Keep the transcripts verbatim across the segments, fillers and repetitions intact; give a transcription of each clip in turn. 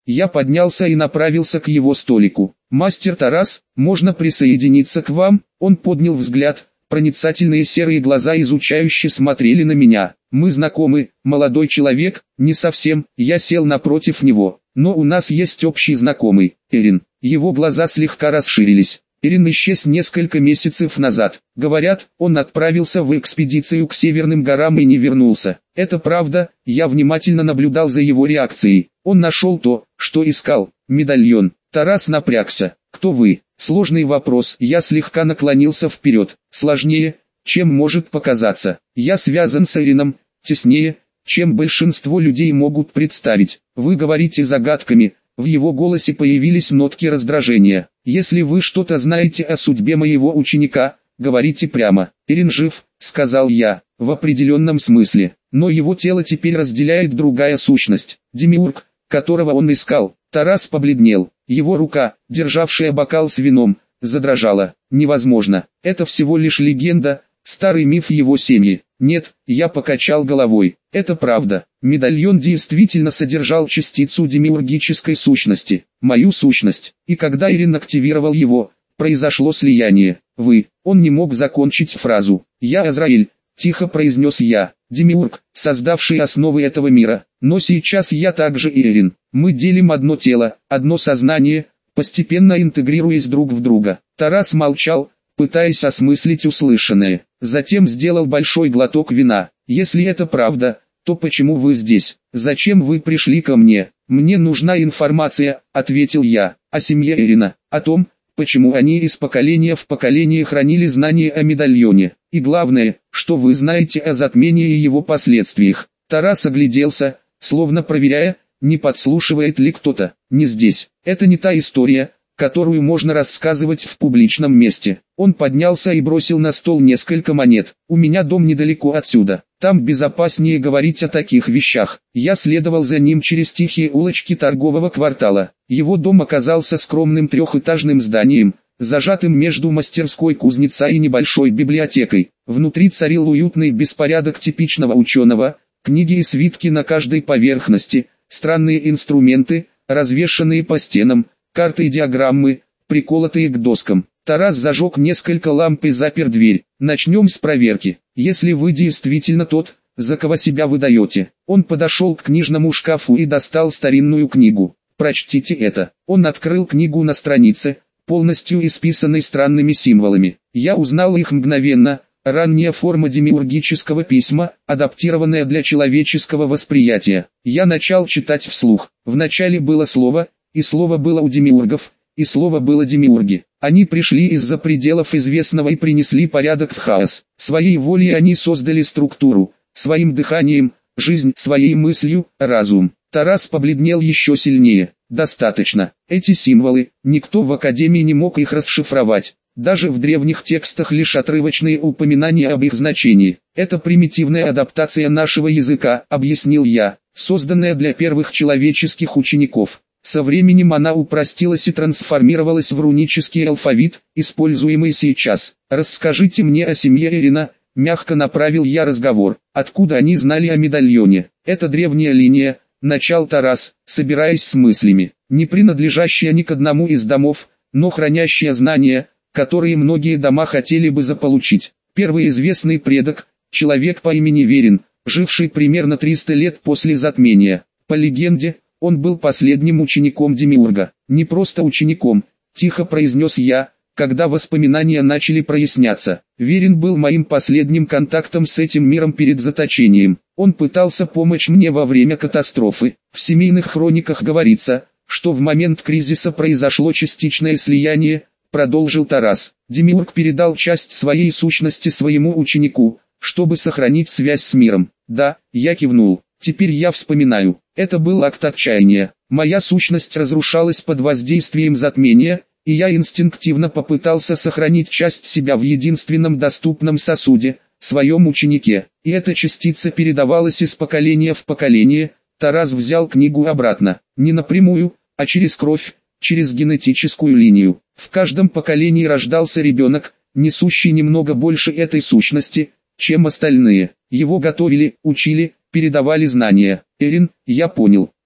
Я поднялся и направился к его столику. «Мастер Тарас, можно присоединиться к вам?» Он поднял взгляд, проницательные серые глаза изучающе смотрели на меня. «Мы знакомы, молодой человек?» «Не совсем», я сел напротив него. «Но у нас есть общий знакомый, Эрин». Его глаза слегка расширились. Эрин исчез несколько месяцев назад. Говорят, он отправился в экспедицию к Северным горам и не вернулся. Это правда, я внимательно наблюдал за его реакцией. Он нашел то, что искал, медальон. Тарас напрягся. «Кто вы?» Сложный вопрос. Я слегка наклонился вперед. Сложнее, чем может показаться. Я связан с Эрином, теснее, чем большинство людей могут представить. Вы говорите загадками. В его голосе появились нотки раздражения. «Если вы что-то знаете о судьбе моего ученика, говорите прямо». «Эрин жив», — сказал я, — «в определенном смысле. Но его тело теперь разделяет другая сущность, демиург, которого он искал». Тарас побледнел. Его рука, державшая бокал с вином, задрожала. «Невозможно. Это всего лишь легенда, старый миф его семьи». «Нет», я покачал головой. «Это правда. Медальон действительно содержал частицу демиургической сущности, мою сущность. И когда Эрин активировал его, произошло слияние. Вы». Он не мог закончить фразу. «Я Азраиль», тихо произнес я, демиург, создавший основы этого мира. Но сейчас я также и Эрин. Мы делим одно тело, одно сознание, постепенно интегрируясь друг в друга». Тарас молчал, пытаясь осмыслить услышанное. Затем сделал большой глоток вина. «Если это правда, то почему вы здесь? Зачем вы пришли ко мне?» «Мне нужна информация», — ответил я, — «о семье Эрина, о том, почему они из поколения в поколение хранили знания о медальоне, и главное, что вы знаете о затмении и его последствиях». Тарас огляделся, словно проверяя, не подслушивает ли кто-то. «Не здесь. Это не та история, которую можно рассказывать в публичном месте». Он поднялся и бросил на стол несколько монет. «У меня дом недалеко отсюда. Там безопаснее говорить о таких вещах». Я следовал за ним через тихие улочки торгового квартала. Его дом оказался скромным трехэтажным зданием, зажатым между мастерской кузнеца и небольшой библиотекой. Внутри царил уютный беспорядок типичного ученого, книги и свитки на каждой поверхности, странные инструменты, развешанные по стенам, карты и диаграммы, приколотые к доскам. Тарас зажег несколько ламп и запер дверь. «Начнем с проверки. Если вы действительно тот, за кого себя выдаете». Он подошел к книжному шкафу и достал старинную книгу. «Прочтите это». Он открыл книгу на странице, полностью исписанной странными символами. Я узнал их мгновенно. Ранняя форма демиургического письма, адаптированная для человеческого восприятия. Я начал читать вслух. Вначале было слово, и слово было у демиургов, и слово было демиурги. Они пришли из-за пределов известного и принесли порядок в хаос. Своей волей они создали структуру, своим дыханием, жизнь, своей мыслью, разум. Тарас побледнел еще сильнее. «Достаточно. Эти символы, никто в Академии не мог их расшифровать. Даже в древних текстах лишь отрывочные упоминания об их значении. Это примитивная адаптация нашего языка», — объяснил я, — «созданная для первых человеческих учеников. Со временем она упростилась и трансформировалась в рунический алфавит, используемый сейчас. Расскажите мне о семье Эрина», — мягко направил я разговор. «Откуда они знали о медальоне?» «Это древняя линия», — начал Тарас, собираясь с мыслями, «не принадлежащая ни к одному из домов, но хранящая знания, которые многие дома хотели бы заполучить. Первый известный предок, человек по имени Верин, живший примерно триста лет после затмения. По легенде, он был последним учеником демиурга. Не просто учеником, тихо произнес я, когда воспоминания начали проясняться. Верин был моим последним контактом с этим миром перед заточением. Он пытался помочь мне во время катастрофы. В семейных хрониках говорится, что в момент кризиса произошло частичное слияние, продолжил Тарас. Демиург передал часть своей сущности своему ученику, чтобы сохранить связь с миром. Да, я кивнул. Теперь я вспоминаю. Это был акт отчаяния. Моя сущность разрушалась под воздействием затмения, и я инстинктивно попытался сохранить часть себя в единственном доступном сосуде, своем ученике. И эта частица передавалась из поколения в поколение. Тарас взял книгу обратно. Не напрямую, а через кровь, через генетическую линию. В каждом поколении рождался ребенок, несущий немного больше этой сущности, чем остальные. Его готовили, учили, передавали знания. Эрин, я понял,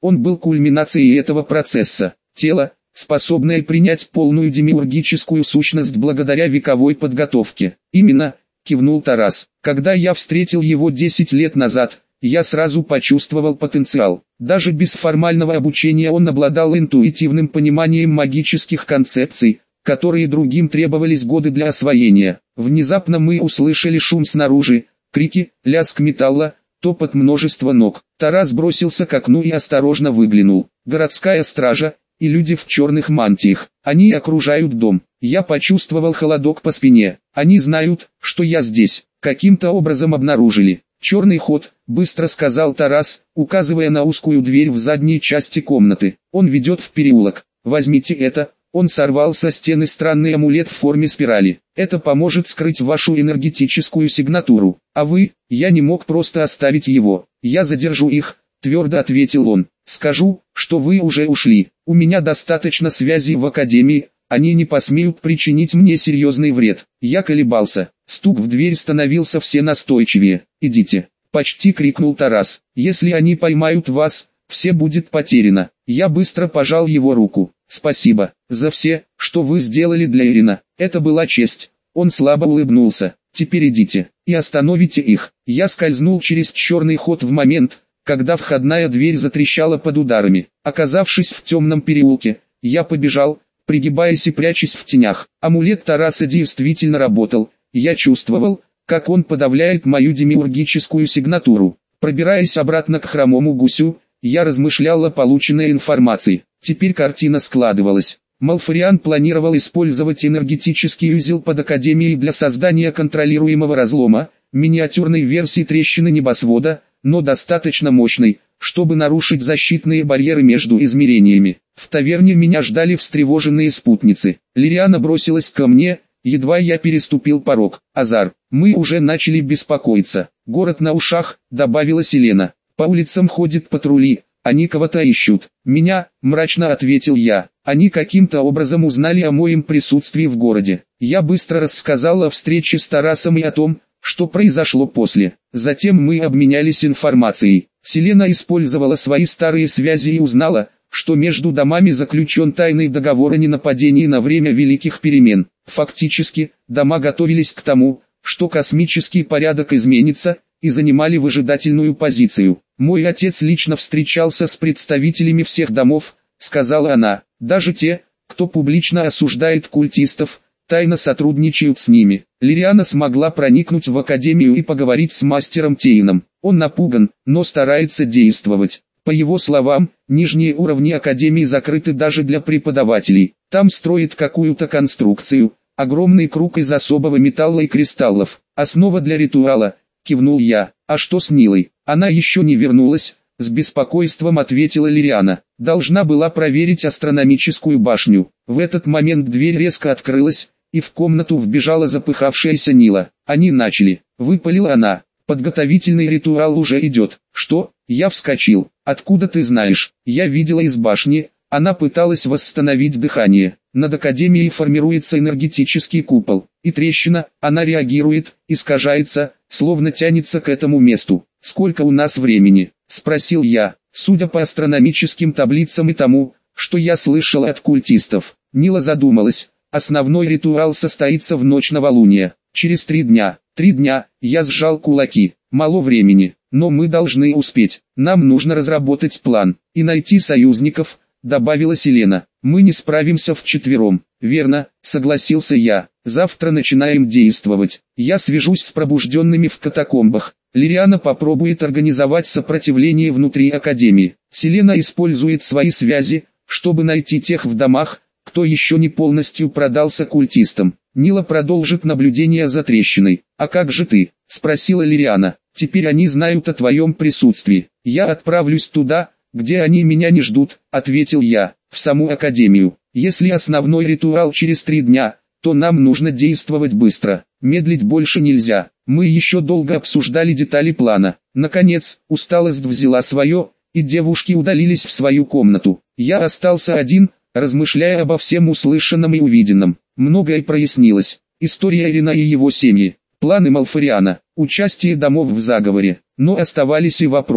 Он был кульминацией этого процесса. Тело, способное принять полную демиургическую сущность благодаря вековой подготовке. Именно, кивнул Тарас. Когда я встретил его десять лет назад, я сразу почувствовал потенциал. Даже без формального обучения он обладал интуитивным пониманием магических концепций, которые другим требовались годы для освоения. Внезапно мы услышали шум снаружи, крики, лязг металла, топот множества ног. Тарас бросился к окну и осторожно выглянул. Городская стража и люди в черных мантиях. Они окружают дом. Я почувствовал холодок по спине. Они знают, что я здесь. Каким-то образом обнаружили. «Черный ход», — быстро сказал Тарас, указывая на узкую дверь в задней части комнаты. «Он ведет в переулок. Возьмите это». Он сорвал со стены странный амулет в форме спирали. «Это поможет скрыть вашу энергетическую сигнатуру. А вы, я не мог просто оставить его. Я задержу их», — твердо ответил он. «Скажу, что вы уже ушли. У меня достаточно связей в академии, они не посмеют причинить мне серьезный вред». Я колебался. Стук в дверь становился все настойчивее. «Идите!» — почти крикнул Тарас. «Если они поймают вас, все будет потеряно». Я быстро пожал его руку. «Спасибо за все, что вы сделали для Ирина. Это была честь». Он слабо улыбнулся. «Теперь идите и остановите их». Я скользнул через черный ход в момент, когда входная дверь затрещала под ударами. Оказавшись в темном переулке, я побежал, пригибаясь и прячась в тенях. Амулет Тараса действительно работал. Я чувствовал, как он подавляет мою демиургическую сигнатуру. Пробираясь обратно к хромому гусю, я размышлял о полученной информации. Теперь картина складывалась. Малфариан планировал использовать энергетический узел под Академией для создания контролируемого разлома, миниатюрной версии трещины небосвода, но достаточно мощной, чтобы нарушить защитные барьеры между измерениями. В таверне меня ждали встревоженные спутницы. Лириана бросилась ко мне, едва я переступил порог. «Азар, мы уже начали беспокоиться. Город на ушах», — добавила Селена. «По улицам ходят патрули, они кого-то ищут». «Меня», — мрачно ответил я. «Они каким-то образом узнали о моем присутствии в городе». Я быстро рассказал о встрече с Тарасом и о том, что произошло после. Затем мы обменялись информацией. Селена использовала свои старые связи и узнала, что между домами заключен тайный договор о ненападении на время Великих Перемен. Фактически, дома готовились к тому, что космический порядок изменится, и занимали выжидательную позицию. «Мой отец лично встречался с представителями всех домов», — сказала она. «Даже те, кто публично осуждает культистов, тайно сотрудничают с ними». Лириана смогла проникнуть в Академию и поговорить с мастером Тейном. Он напуган, но старается действовать. По его словам, нижние уровни Академии закрыты даже для преподавателей. Там строят какую-то конструкцию, огромный круг из особого металла и кристаллов. «Основа для ритуала», — кивнул я. «А что с Нилой? Она еще не вернулась», — с беспокойством ответила Лириана. «Должна была проверить астрономическую башню». В этот момент дверь резко открылась, и в комнату вбежала запыхавшаяся Нила. «Они начали», — выпалила она. «Подготовительный ритуал уже идет». «Что?» Я вскочил. «Откуда ты знаешь?» «Я видела из башни». Она пыталась восстановить дыхание. Над Академией формируется энергетический купол. И трещина, она реагирует, искажается, словно тянется к этому месту. «Сколько у нас времени?» — спросил я. Судя по астрономическим таблицам и тому, что я слышал от культистов. Нила задумалась. «Основной ритуал состоится в ночь новолуния. Через три дня». «Три дня», я сжал кулаки. «Мало времени, но мы должны успеть. Нам нужно разработать план и найти союзников», — добавила Селена. «Мы не справимся вчетвером». «Верно», — согласился я. «Завтра начинаем действовать. Я свяжусь с пробужденными в катакомбах. Лириана попробует организовать сопротивление внутри Академии. Селена использует свои связи, чтобы найти тех в домах, кто еще не полностью продался культистам. Нила продолжит наблюдение за трещиной». «А как же ты?» — спросила Лириана. «Теперь они знают о твоем присутствии. Я отправлюсь туда, где они меня не ждут», — ответил я, — «в саму Академию. Если основной ритуал через три дня, то нам нужно действовать быстро. Медлить больше нельзя». Мы еще долго обсуждали детали плана. Наконец, усталость взяла свое, и девушки удалились в свою комнату. Я остался один, размышляя обо всем услышанном и увиденном. Многое прояснилось. История Ирина и его семьи, планы Малфариана, участие домов в заговоре. Но оставались и вопросы.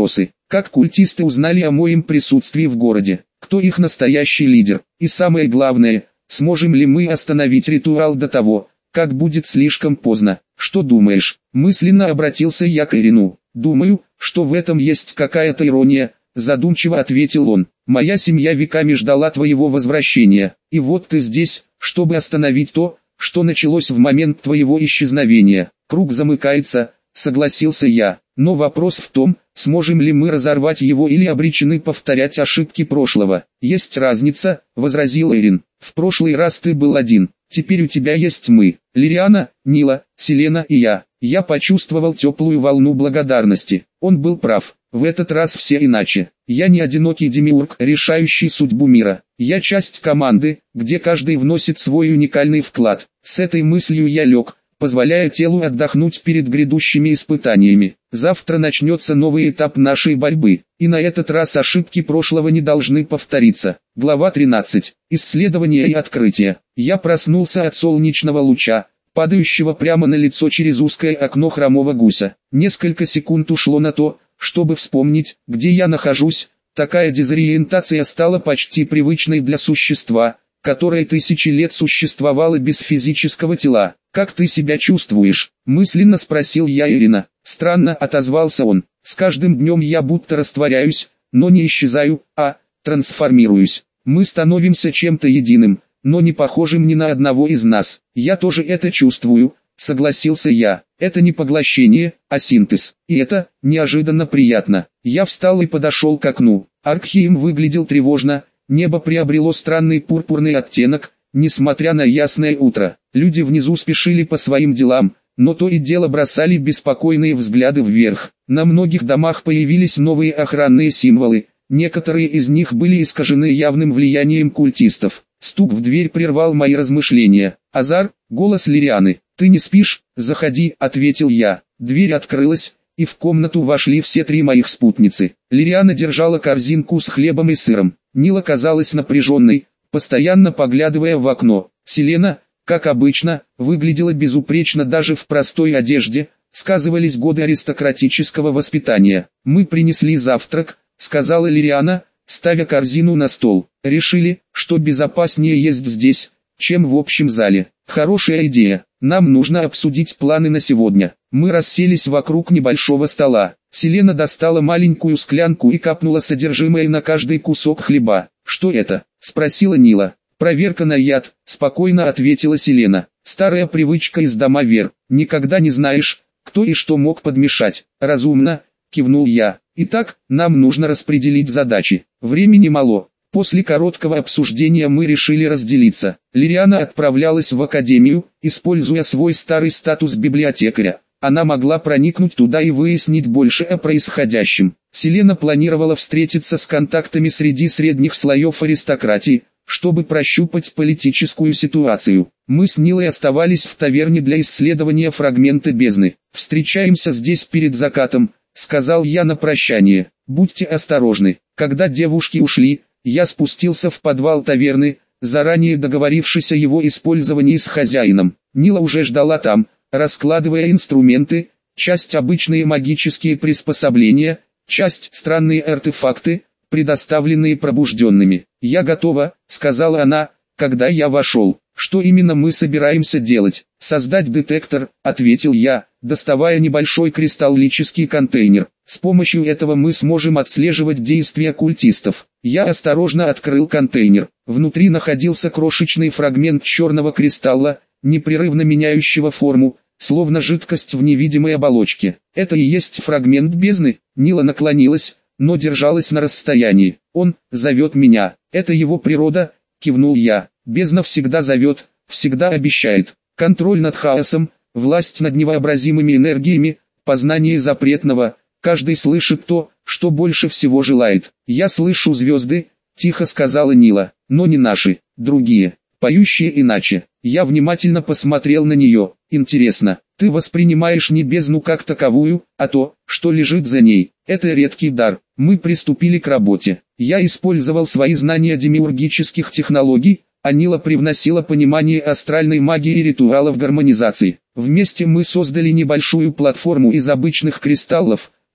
Как культисты узнали о моем присутствии в городе? Кто их настоящий лидер? И самое главное, сможем ли мы остановить ритуал до того, как будет слишком поздно? Что думаешь? Мысленно обратился я к Ирину. Думаю, что в этом есть какая-то ирония, задумчиво ответил он. Моя семья веками ждала твоего возвращения, и вот ты здесь, чтобы остановить то, что началось в момент твоего исчезновения. Круг замыкается, согласился я, но вопрос в том, сможем ли мы разорвать его или обречены повторять ошибки прошлого. Есть разница, возразил Эрин. В прошлый раз ты был один, теперь у тебя есть мы, Лириана, Нила, Селена и я. Я почувствовал теплую волну благодарности. Он был прав. В этот раз все иначе. Я не одинокий демиург, решающий судьбу мира. Я часть команды, где каждый вносит свой уникальный вклад. С этой мыслью я лег, позволяя телу отдохнуть перед грядущими испытаниями. Завтра начнется новый этап нашей борьбы, и на этот раз ошибки прошлого не должны повториться. Глава тринадцать. Исследование и открытие. Я проснулся от солнечного луча, падающего прямо на лицо через узкое окно хромого гуся. Несколько секунд ушло на то, чтобы вспомнить, где я нахожусь. Такая дезориентация стала почти привычной для существа, которое тысячи лет существовало без физического тела. «Как ты себя чувствуешь?» – мысленно спросил я Ирина. Странно, отозвался он. «С каждым днем я будто растворяюсь, но не исчезаю, а трансформируюсь. Мы становимся чем-то единым, но не похожим ни на одного из нас. Я тоже это чувствую», — согласился я. «Это не поглощение, а синтез. И это неожиданно приятно». Я встал и подошел к окну. Аркхейм выглядел тревожно, небо приобрело странный пурпурный оттенок, несмотря на ясное утро. Люди внизу спешили по своим делам, но то и дело бросали беспокойные взгляды вверх. На многих домах появились новые охранные символы, некоторые из них были искажены явным влиянием культистов. Стук в дверь прервал мои размышления. «Азар», — голос Лирианы. «Ты не спишь? Заходи», — ответил я. Дверь открылась, и в комнату вошли все три моих спутницы. Лириана держала корзинку с хлебом и сыром. Нила казалась напряженной, постоянно поглядывая в окно. Селена, как обычно, выглядела безупречно даже в простой одежде, сказывались годы аристократического воспитания. «Мы принесли завтрак», — сказала Лириана, ставя корзину на стол. «Решили, что безопаснее есть здесь, чем в общем зале. Хорошая идея. Нам нужно обсудить планы на сегодня». Мы расселись вокруг небольшого стола. Селена достала маленькую склянку и капнула содержимое на каждый кусок хлеба. «Что это?» — спросила Нила. «Проверка на яд», — спокойно ответила Селена. «Старая привычка из домовер. Никогда не знаешь, кто и что мог подмешать». «Разумно», — кивнул я. «Итак, нам нужно распределить задачи. Времени мало». После короткого обсуждения мы решили разделиться. Лириана отправлялась в академию, используя свой старый статус библиотекаря. Она могла проникнуть туда и выяснить больше о происходящем. Селена планировала встретиться с контактами среди средних слоев аристократии, чтобы прощупать политическую ситуацию. Мы с Нилой оставались в таверне для исследования фрагмента бездны. «Встречаемся здесь перед закатом», — сказал я на прощание. «Будьте осторожны». Когда девушки ушли, я спустился в подвал таверны, заранее договорившись о его использовании с хозяином. Нила уже ждала там, раскладывая инструменты, часть обычные магические приспособления, часть странные артефакты, предоставленные пробужденными. «Я готова», — сказала она, когда я вошел. «Что именно мы собираемся делать?» «Создать детектор», — ответил я, доставая небольшой кристаллический контейнер. «С помощью этого мы сможем отслеживать действия культистов». Я осторожно открыл контейнер. Внутри находился крошечный фрагмент черного кристалла, непрерывно меняющего форму, словно жидкость в невидимой оболочке. «Это и есть фрагмент бездны?» Нила наклонилась, но держалась на расстоянии. «Он зовет меня. Это его природа», — кивнул я. «Бездна всегда зовет, всегда обещает. Контроль над хаосом, власть над невообразимыми энергиями, познание запретного. Каждый слышит то, что больше всего желает». «Я слышу звезды», — тихо сказала Нила, — «но не наши, другие, поющие иначе». Я внимательно посмотрел на нее. «Интересно, ты воспринимаешь не бездну как таковую, а то, что лежит за ней. Это редкий дар». Мы приступили к работе. Я использовал свои знания демиургических технологий, а Нила привносила понимание астральной магии и ритуалов гармонизации. Вместе мы создали небольшую платформу из обычных кристаллов,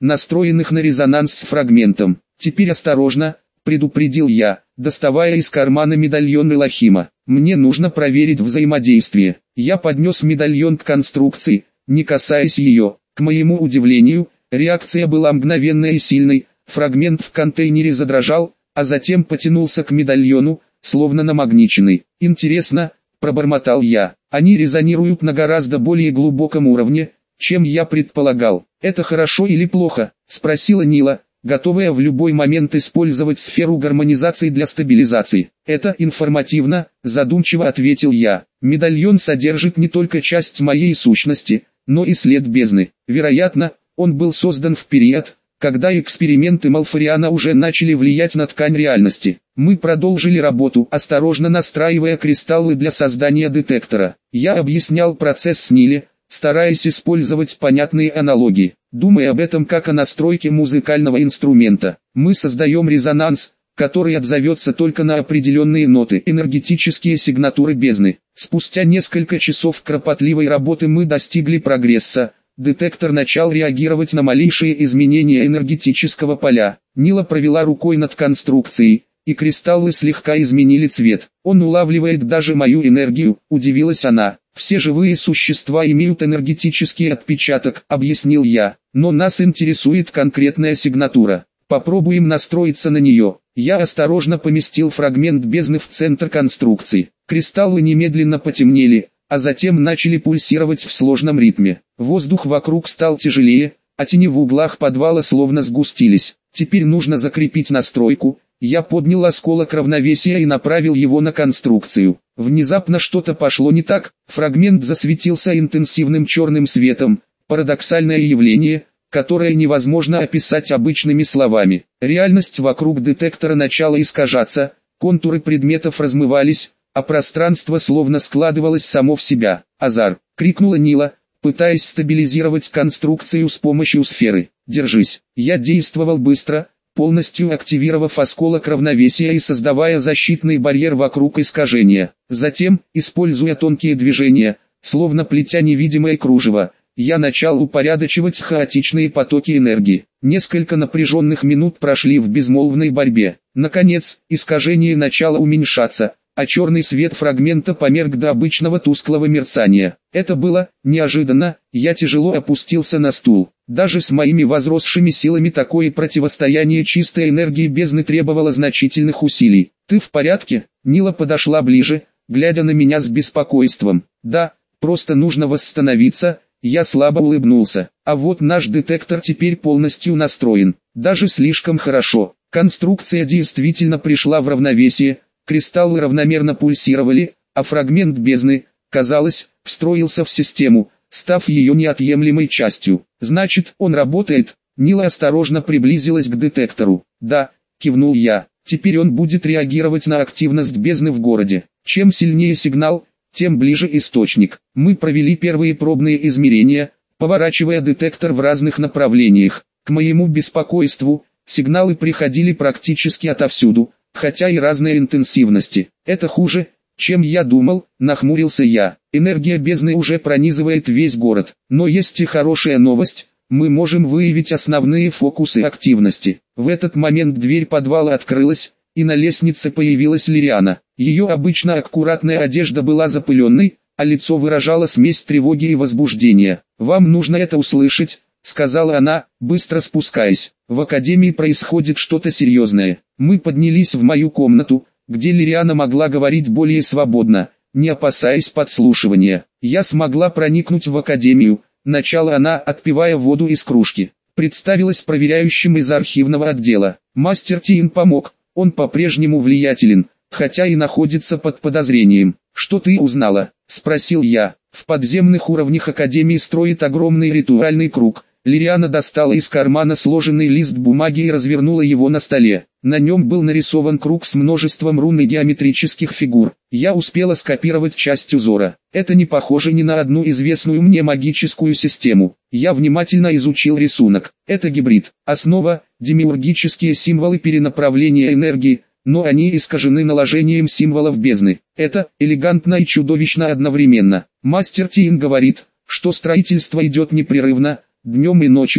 настроенных на резонанс с фрагментом. «Теперь осторожно», — предупредил я, доставая из кармана медальон Элохима. «Мне нужно проверить взаимодействие». Я поднес медальон к конструкции, не касаясь ее. К моему удивлению, реакция была мгновенной и сильной. Фрагмент в контейнере задрожал, а затем потянулся к медальону, словно намагниченный. «Интересно», — пробормотал я, — «они резонируют на гораздо более глубоком уровне, чем я предполагал». «Это хорошо или плохо?» — спросила Нила, готовая в любой момент использовать сферу гармонизации для стабилизации. «Это информативно», — задумчиво ответил я. «Медальон содержит не только часть моей сущности, но и след бездны. Вероятно, он был создан в период, когда эксперименты Малфариана уже начали влиять на ткань реальности. Мы продолжили работу, осторожно настраивая кристаллы для создания детектора. Я объяснял процесс с Ниле, стараясь использовать понятные аналогии. Думая об этом как о настройке музыкального инструмента, мы создаем резонанс, который отзовется только на определенные ноты, энергетические сигнатуры бездны. Спустя несколько часов кропотливой работы мы достигли прогресса. Детектор начал реагировать на малейшие изменения энергетического поля. Нила провела рукой над конструкцией, и кристаллы слегка изменили цвет. «Он улавливает даже мою энергию», — удивилась она. «Все живые существа имеют энергетический отпечаток», — объяснил я. «Но нас интересует конкретная сигнатура. Попробуем настроиться на нее». Я осторожно поместил фрагмент бездны в центр конструкции. Кристаллы немедленно потемнели, а затем начали пульсировать в сложном ритме. Воздух вокруг стал тяжелее, а тени в углах подвала словно сгустились. «Теперь нужно закрепить настройку». Я поднял осколок равновесия и направил его на конструкцию. Внезапно что-то пошло не так, фрагмент засветился интенсивным черным светом, парадоксальное явление, которое невозможно описать обычными словами. Реальность вокруг детектора начала искажаться, контуры предметов размывались, а пространство словно складывалось само в себя. «Азар!» — крикнула Нила, пытаясь стабилизировать конструкцию с помощью сферы. «Держись!» Я действовал быстро, полностью активировав осколок равновесия и создавая защитный барьер вокруг искажения. Затем, используя тонкие движения, словно плетя невидимое кружево, я начал упорядочивать хаотичные потоки энергии. Несколько напряженных минут прошли в безмолвной борьбе. Наконец, искажение начало уменьшаться, а черный свет фрагмента померк до обычного тусклого мерцания. Это было неожиданно. Я тяжело опустился на стул. Даже с моими возросшими силами такое противостояние чистой энергии бездны требовало значительных усилий. «Ты в порядке?» Нила подошла ближе, глядя на меня с беспокойством. «Да, просто нужно восстановиться». Я слабо улыбнулся. «А вот наш детектор теперь полностью настроен. Даже слишком хорошо». Конструкция действительно пришла в равновесие. Кристаллы равномерно пульсировали, а фрагмент бездны, казалось, встроился в систему, став ее неотъемлемой частью. «Значит, он работает?» Нила осторожно приблизилась к детектору. «Да», — кивнул я, — «теперь он будет реагировать на активность бездны в городе. Чем сильнее сигнал, тем ближе источник». Мы провели первые пробные измерения, поворачивая детектор в разных направлениях. К моему беспокойству, сигналы приходили практически отовсюду, хотя и разной интенсивности. «Это хуже, чем я думал», — нахмурился я. «Энергия бездны уже пронизывает весь город. Но есть и хорошая новость, мы можем выявить основные фокусы активности». В этот момент дверь подвала открылась, и на лестнице появилась Лириана. Ее обычно аккуратная одежда была запыленной, а лицо выражало смесь тревоги и возбуждения. «Вам нужно это услышать», — сказала она, быстро спускаясь. «В академии происходит что-то серьезное». Мы поднялись в мою комнату, где Лириана могла говорить более свободно, не опасаясь подслушивания. «Я смогла проникнуть в академию», — начала она, отпивая воду из кружки. Представилась проверяющим из архивного отдела. «Мастер Тиин помог, он по-прежнему влиятелен, хотя и находится под подозрением». «Что ты узнала?» — спросил я. «В подземных уровнях Академии строит огромный ритуальный круг». Лириана достала из кармана сложенный лист бумаги и развернула его на столе. На нем был нарисован круг с множеством рун и геометрических фигур. Я успела скопировать часть узора. Это не похоже ни на одну известную мне магическую систему. Я внимательно изучил рисунок. Это гибрид. Основа – демиургические символы перенаправления энергии, но они искажены наложением символов бездны. Это элегантно и чудовищно одновременно. Мастер Тиин говорит, что строительство идет непрерывно, днем и ночью,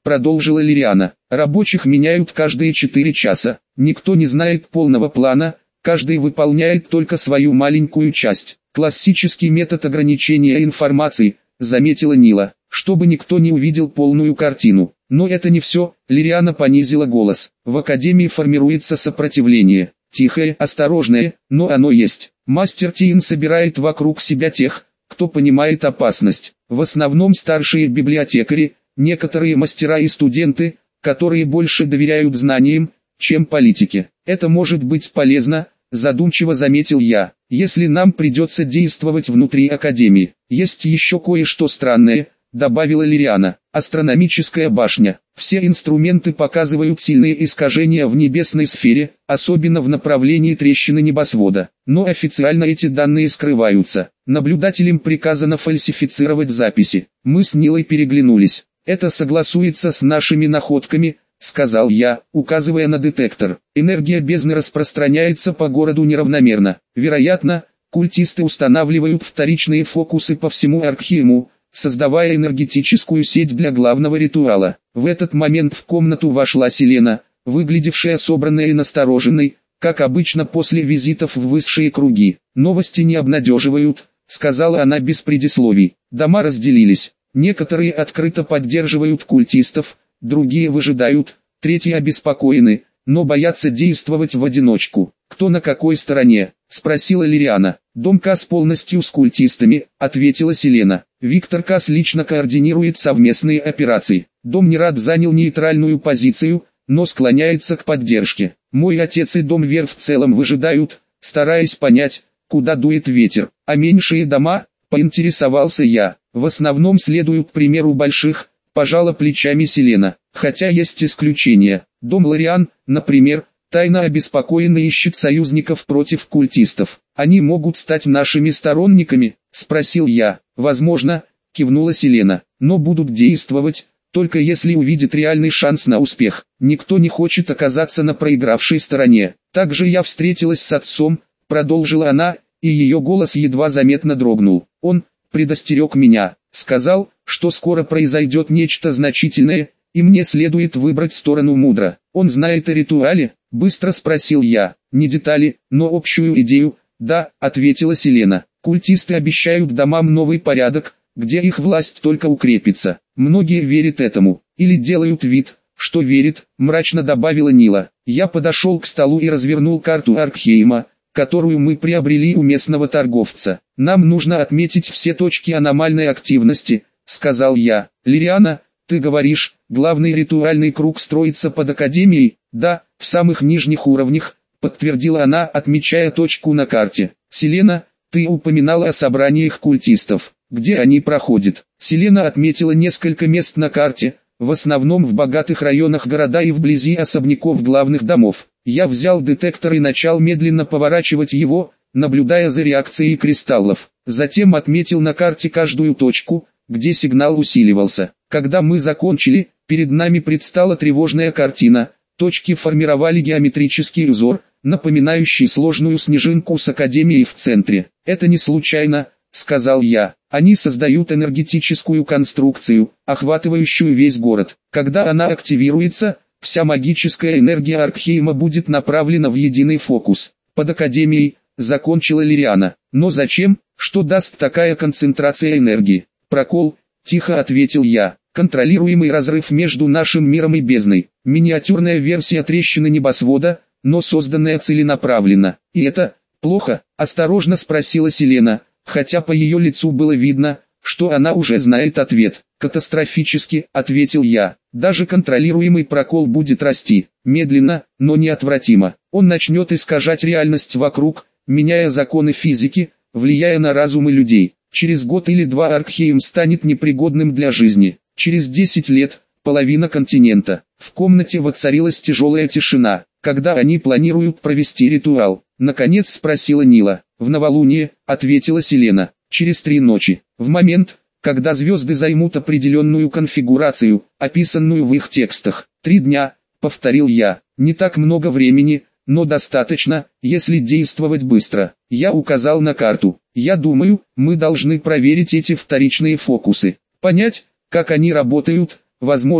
продолжила Лириана. Рабочих меняют каждые четыре часа. Никто не знает полного плана, каждый выполняет только свою маленькую часть. Классический метод ограничения информации, заметила Нила, чтобы никто не увидел полную картину. Но это не все, Лириана понизила голос. В Академии формируется сопротивление. Тихое, осторожное, но оно есть. Мастер Тиин собирает вокруг себя тех, кто понимает опасность. В основном старшие библиотекари, некоторые мастера и студенты, которые больше доверяют знаниям, чем политике. Это может быть полезно, задумчиво заметил я, если нам придется действовать внутри Академии. Есть еще кое-что странное, добавила Лириана. Астрономическая башня. Все инструменты показывают сильные искажения в небесной сфере, особенно в направлении трещины небосвода. Но официально эти данные скрываются. Наблюдателям приказано фальсифицировать записи. Мы с Нилой переглянулись. Это согласуется с нашими находками, сказал я, указывая на детектор. Энергия бездны распространяется по городу неравномерно. Вероятно, культисты устанавливают вторичные фокусы по всему Аркхейму, создавая энергетическую сеть для главного ритуала. В этот момент в комнату вошла Селена, выглядевшая собранной и настороженной, как обычно после визитов в высшие круги. «Новости не обнадеживают», — сказала она без предисловий. Дома разделились. Некоторые открыто поддерживают культистов, другие выжидают, третьи обеспокоены, но боятся действовать в одиночку. «Кто на какой стороне?» — спросила Лириана. «Дом Кас полностью с культистами», — ответила Селена. «Виктор Кас лично координирует совместные операции. Дом Нерад занял нейтральную позицию, но склоняется к поддержке. Мой отец и Дом Вер в целом выжидают, стараясь понять, куда дует ветер. А меньшие дома, поинтересовался я, в основном следуют примеру больших», — пожала плечами Селена. «Хотя есть исключения. Дом Лариан, например, тайно обеспокоен и ищет союзников против культистов. Они могут стать нашими сторонниками?» — спросил я. «Возможно», — кивнула Селена, — «но будут действовать, только если увидят реальный шанс на успех. Никто не хочет оказаться на проигравшей стороне. Также я встретилась с отцом», — продолжила она, и ее голос едва заметно дрогнул. «Он предостерег меня, сказал, что скоро произойдет нечто значительное, и мне следует выбрать сторону мудро. Он знает о ритуале?» — быстро спросил я. «Не детали, но общую идею». «Да», — ответила Селена. «Культисты обещают домам новый порядок, где их власть только укрепится. Многие верят этому, или делают вид, что верят», — мрачно добавила Нила. Я подошел к столу и развернул карту Аркхейма, которую мы приобрели у местного торговца. «Нам нужно отметить все точки аномальной активности», — сказал я. «Лириана, ты говоришь, главный ритуальный круг строится под Академией?» «Да, в самых нижних уровнях», — подтвердила она, отмечая точку на карте. «Селена, ты упоминала о собраниях культистов. Где они проходят?» Селена отметила несколько мест на карте, в основном в богатых районах города и вблизи особняков главных домов. Я взял детектор и начал медленно поворачивать его, наблюдая за реакцией кристаллов. Затем отметил на карте каждую точку, где сигнал усиливался. Когда мы закончили, перед нами предстала тревожная картина. Точки формировали геометрический узор, напоминающий сложную снежинку с Академией в центре. «Это не случайно», — сказал я. «Они создают энергетическую конструкцию, охватывающую весь город. Когда она активируется, вся магическая энергия Аркхейма будет направлена в единый фокус. Под Академией», — закончила Лириана. «Но зачем? Что даст такая концентрация энергии?» «Прокол», — тихо ответил я. «Контролируемый разрыв между нашим миром и бездной. Миниатюрная версия трещины небосвода, но созданная целенаправленно. И это плохо?» — осторожно спросила Селена, хотя по ее лицу было видно, что она уже знает ответ. «Катастрофически», — ответил я. «Даже контролируемый прокол будет расти, медленно, но неотвратимо. Он начнет искажать реальность вокруг, меняя законы физики, влияя на разумы людей. Через год или два Аркхейм станет непригодным для жизни. Через десять лет – половина континента». В комнате воцарилась тяжелая тишина. «Когда они планируют провести ритуал?» – наконец спросила Нила. «В новолуние», – ответила Селена. «Через три ночи. В момент, когда звезды займут определенную конфигурацию, описанную в их текстах. Три дня», — повторил я. «Не так много времени, но достаточно, если действовать быстро». Я указал на карту. «Я думаю, мы должны проверить эти вторичные фокусы. Понять, как они работают, возможно,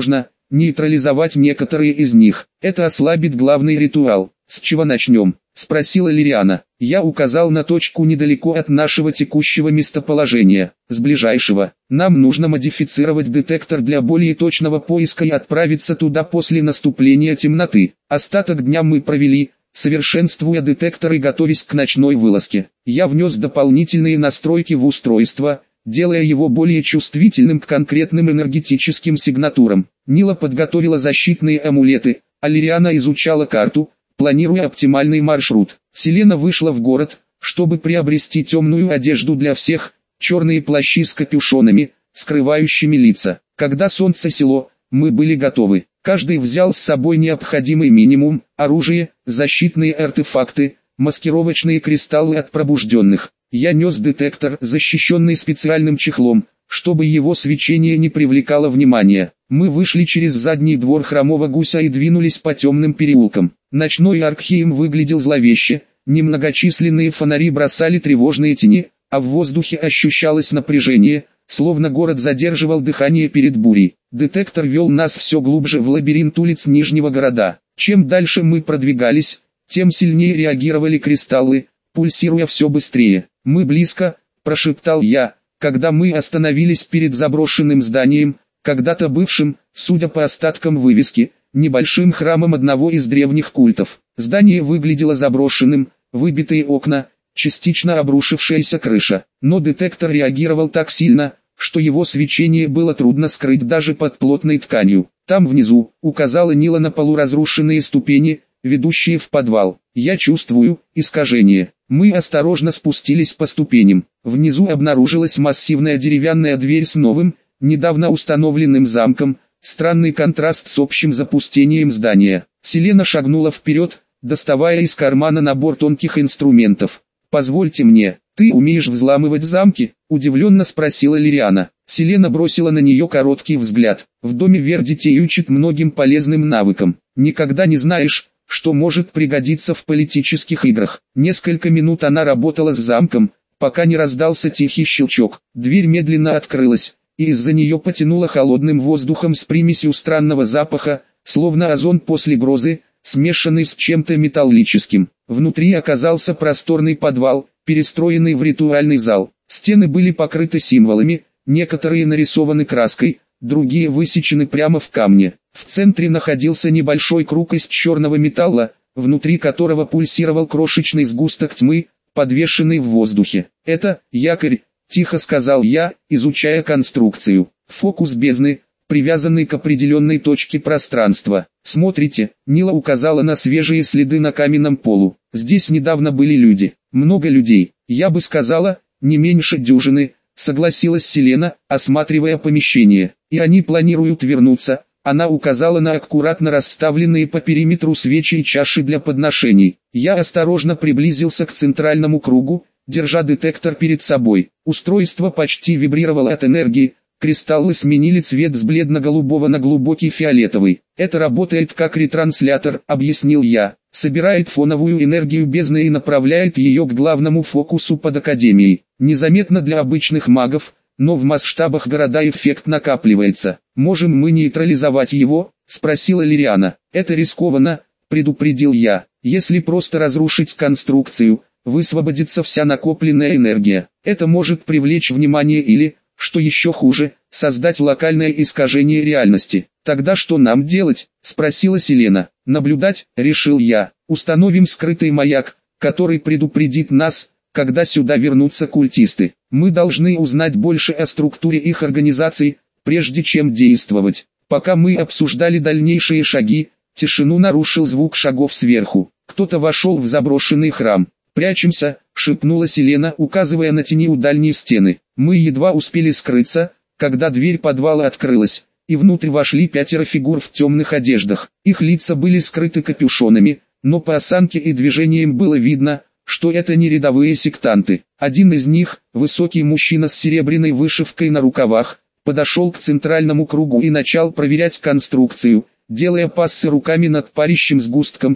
нейтрализовать некоторые из них. Это ослабит главный ритуал. С чего начнем? Спросила Лириана. Я указал на точку недалеко от нашего текущего местоположения. С ближайшего. Нам нужно модифицировать детектор для более точного поиска и отправиться туда после наступления темноты. Остаток дня мы провели, совершенствуя детектор и готовясь к ночной вылазке. Я внес дополнительные настройки в устройство, делая его более чувствительным к конкретным энергетическим сигнатурам. Нила подготовила защитные амулеты, а Лириана изучала карту, планируя оптимальный маршрут. Селена вышла в город, чтобы приобрести темную одежду для всех, черные плащи с капюшонами, скрывающими лица. Когда солнце село, мы были готовы. Каждый взял с собой необходимый минимум: оружие, защитные артефакты, маскировочные кристаллы от пробужденных. Я нес детектор, защищенный специальным чехлом, чтобы его свечение не привлекало внимания. Мы вышли через задний двор Хромого Гуся и двинулись по темным переулкам. Ночной Аркхейм выглядел зловеще, немногочисленные фонари бросали тревожные тени, а в воздухе ощущалось напряжение, словно город задерживал дыхание перед бурей. Детектор вел нас все глубже в лабиринт улиц Нижнего города. Чем дальше мы продвигались, тем сильнее реагировали кристаллы, пульсируя все быстрее. «Мы близко», – прошептал я, когда мы остановились перед заброшенным зданием, когда-то бывшим, судя по остаткам вывески, небольшим храмом одного из древних культов. Здание выглядело заброшенным, выбитые окна, частично обрушившаяся крыша. Но детектор реагировал так сильно, что его свечение было трудно скрыть даже под плотной тканью. «Там внизу», — указала Нила на полуразрушенные ступени, ведущие в подвал. «Я чувствую искажение». Мы осторожно спустились по ступеням. Внизу обнаружилась массивная деревянная дверь с новым, недавно установленным замком, странный контраст с общим запустением здания. Селена шагнула вперед, доставая из кармана набор тонких инструментов. «Позвольте мне, ты умеешь взламывать замки?» – удивленно спросила Лириана. Селена бросила на нее короткий взгляд. «В доме Вердитей учат многим полезным навыкам. Никогда не знаешь, что может пригодиться в политических играх». Несколько минут она работала с замком, пока не раздался тихий щелчок. Дверь медленно открылась, и из-за нее потянуло холодным воздухом с примесью странного запаха, словно озон после грозы, смешанный с чем-то металлическим. Внутри оказался просторный подвал, перестроенный в ритуальный зал. Стены были покрыты символами, некоторые нарисованы краской, другие высечены прямо в камне. В центре находился небольшой круг из черного металла, внутри которого пульсировал крошечный сгусток тьмы, подвешенный в воздухе. «Это якорь», — тихо сказал я, изучая конструкцию. «Фокус бездны, привязанный к определенной точке пространства. Смотрите», — Нила указала на свежие следы на каменном полу. «Здесь недавно были люди. Много людей. Я бы сказала, не меньше дюжины», — согласилась Селена, осматривая помещение. «И они планируют вернуться». Она указала на аккуратно расставленные по периметру свечи и чаши для подношений. Я осторожно приблизился к центральному кругу, держа детектор перед собой. Устройство почти вибрировало от энергии, кристаллы сменили цвет с бледно-голубого на глубокий фиолетовый. «Это работает как ретранслятор», — объяснил я. «Собирает фоновую энергию бездны и направляет ее к главному фокусу под Академией. Незаметно для обычных магов, но в масштабах города эффект накапливается». «Можем мы нейтрализовать его?» — спросила Лириана. «Это рискованно», — предупредил я. «Если просто разрушить конструкцию, высвободится вся накопленная энергия. Это может привлечь внимание или, что еще хуже, создать локальное искажение реальности». «Тогда что нам делать?» — спросила Селена. «Наблюдать», — решил я. «Установим скрытый маяк, который предупредит нас, когда сюда вернутся культисты. Мы должны узнать больше о структуре их организаций, прежде чем действовать». Пока мы обсуждали дальнейшие шаги, тишину нарушил звук шагов сверху. Кто-то вошел в заброшенный храм. «Прячемся», — шепнула Селена, указывая на тени у дальней стены. Мы едва успели скрыться, когда дверь подвала открылась, и внутрь вошли пятеро фигур в темных одеждах. Их лица были скрыты капюшонами, но по осанке и движениям было видно, что это не рядовые сектанты. Один из них, высокий мужчина с серебряной вышивкой на рукавах, подошел к центральному кругу и начал проверять конструкцию, делая пассы руками над парящим сгустком тьмы.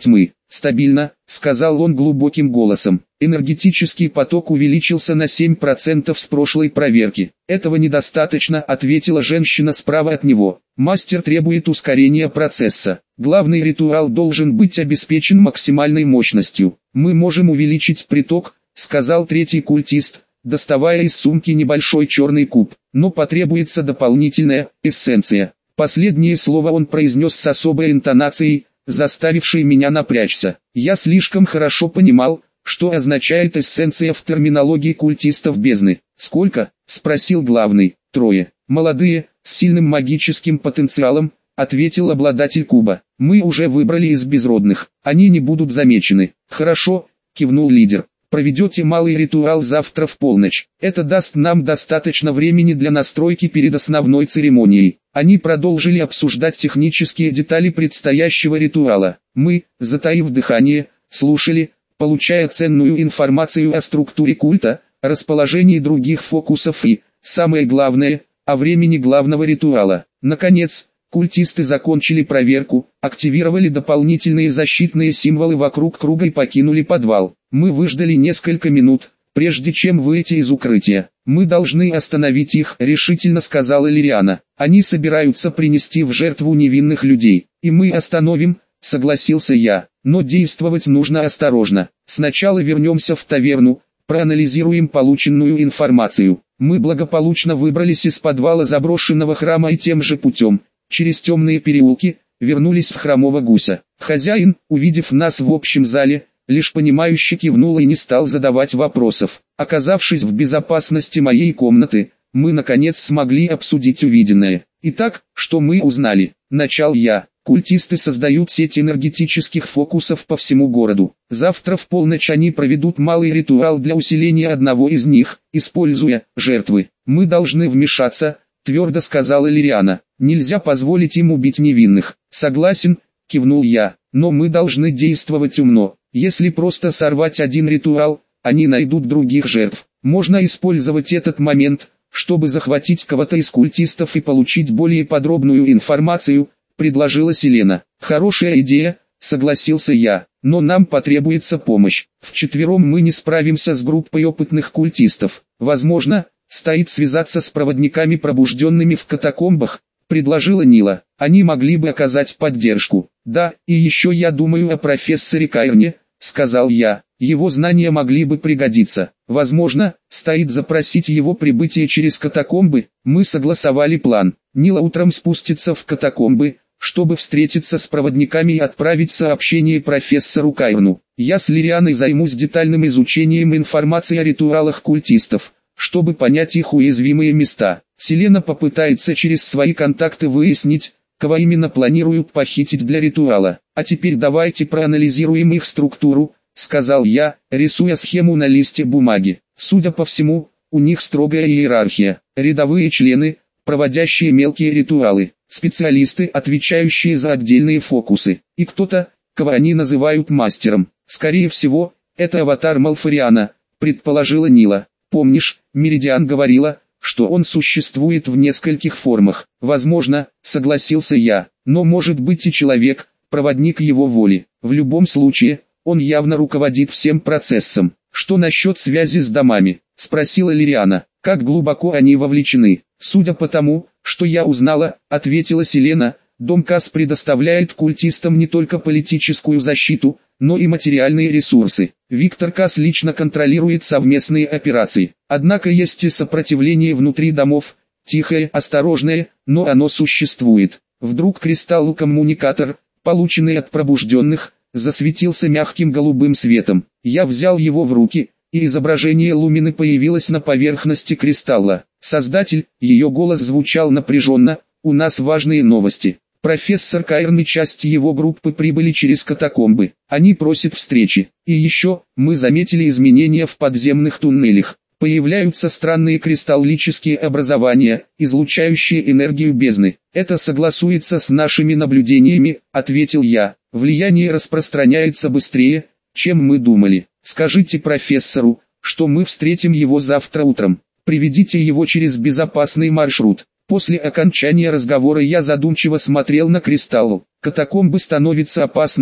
«Стабильно», — сказал он глубоким голосом. «Энергетический поток увеличился на семь процентов с прошлой проверки». «Этого недостаточно», — ответила женщина справа от него. «Мастер требует ускорения процесса. Главный ритуал должен быть обеспечен максимальной мощностью. Мы можем увеличить приток», — сказал третий культист, доставая из сумки небольшой черный куб. «Но потребуется дополнительная эссенция». Последнее слово он произнес с особой интонацией, заставившей меня напрячься. Я слишком хорошо понимал, что означает эссенция в терминологии культистов бездны. «Сколько?» — спросил главный. «Трое. Молодые, с сильным магическим потенциалом», — ответил обладатель куба. «Мы уже выбрали из безродных. Они не будут замечены». «Хорошо», — кивнул лидер. «Проведете малый ритуал завтра в полночь. Это даст нам достаточно времени для настройки перед основной церемонией». Они продолжили обсуждать технические детали предстоящего ритуала. Мы, затаив дыхание, слушали, получая ценную информацию о структуре культа, расположении других фокусов и, самое главное, о времени главного ритуала. Наконец, культисты закончили проверку, активировали дополнительные защитные символы вокруг круга и покинули подвал. Мы выждали несколько минут, прежде чем выйти из укрытия. «Мы должны остановить их», — решительно сказала Лириана. «Они собираются принести в жертву невинных людей. И мы остановим», — согласился я. «Но действовать нужно осторожно. Сначала вернемся в таверну, проанализируем полученную информацию». Мы благополучно выбрались из подвала заброшенного храма и тем же путем, через темные переулки, вернулись в Хромого Гуся. Хозяин, увидев нас в общем зале, лишь понимающе кивнул и не стал задавать вопросов. Оказавшись в безопасности моей комнаты, мы наконец смогли обсудить увиденное. «Итак, что мы узнали?» — начал я. «Культисты создают сеть энергетических фокусов по всему городу. Завтра в полночь они проведут малый ритуал для усиления одного из них, используя жертвы. Мы должны вмешаться», — твердо сказала Лириана. «Нельзя позволить им убить невинных». «Согласен», — кивнул я, — «но мы должны действовать умно. Если просто сорвать один ритуал, они найдут других жертв. Можно использовать этот момент, чтобы захватить кого-то из культистов и получить более подробную информацию», — предложила Селена. «Хорошая идея», — согласился я, — «но нам потребуется помощь. Вчетвером мы не справимся с группой опытных культистов. Возможно, стоит связаться с проводниками, пробужденными в катакомбах», — предложила Нила. «Они могли бы оказать поддержку». «Да, и еще я думаю о профессоре Кайрне», — сказал я. «Его знания могли бы пригодиться. Возможно, стоит запросить его прибытие через катакомбы». Мы согласовали план. Нила утром спустится в катакомбы, чтобы встретиться с проводниками и отправить сообщение профессору Кайрну. Я с Лирианой займусь детальным изучением информации о ритуалах культистов, чтобы понять их уязвимые места. Селена попытается через свои контакты выяснить, кого именно планируют похитить для ритуала. «А теперь давайте проанализируем их структуру», — сказал я, рисуя схему на листе бумаги. «Судя по всему, у них строгая иерархия. Рядовые члены, проводящие мелкие ритуалы, специалисты, отвечающие за отдельные фокусы, и кто-то, кого они называют мастером. Скорее всего, это аватар Малфариана», — предположила Нила. «Помнишь, Меридиан говорила, что он существует в нескольких формах?» «Возможно», — согласился я, — «но может быть и человек, проводник его воли. В любом случае, он явно руководит всем процессом». «Что насчет связи с домами?» — спросила Лириана. «Как глубоко они вовлечены?» «Судя по тому, что я узнала», — ответила Селена, — «Дом Кас предоставляет культистам не только политическую защиту, но и материальные ресурсы. Виктор Кас лично контролирует совместные операции. Однако есть и сопротивление внутри домов, тихое, осторожное, но оно существует». Вдруг кристалл-коммуникатор, полученный от пробужденных, засветился мягким голубым светом. Я взял его в руки, и изображение Лумины появилось на поверхности кристалла. «Создатель», ее голос звучал напряженно, — «у нас важные новости. Профессор Кайрн и часть его группы прибыли через катакомбы. Они просят встречи. И еще, мы заметили изменения в подземных туннелях. Появляются странные кристаллические образования, излучающие энергию бездны. Это согласуется с нашими наблюдениями», — ответил я. «Влияние распространяется быстрее, чем мы думали. Скажите профессору, что мы встретим его завтра утром. Приведите его через безопасный маршрут». После окончания разговора я задумчиво смотрел на кристаллу. «Катакомбы становятся опасными»,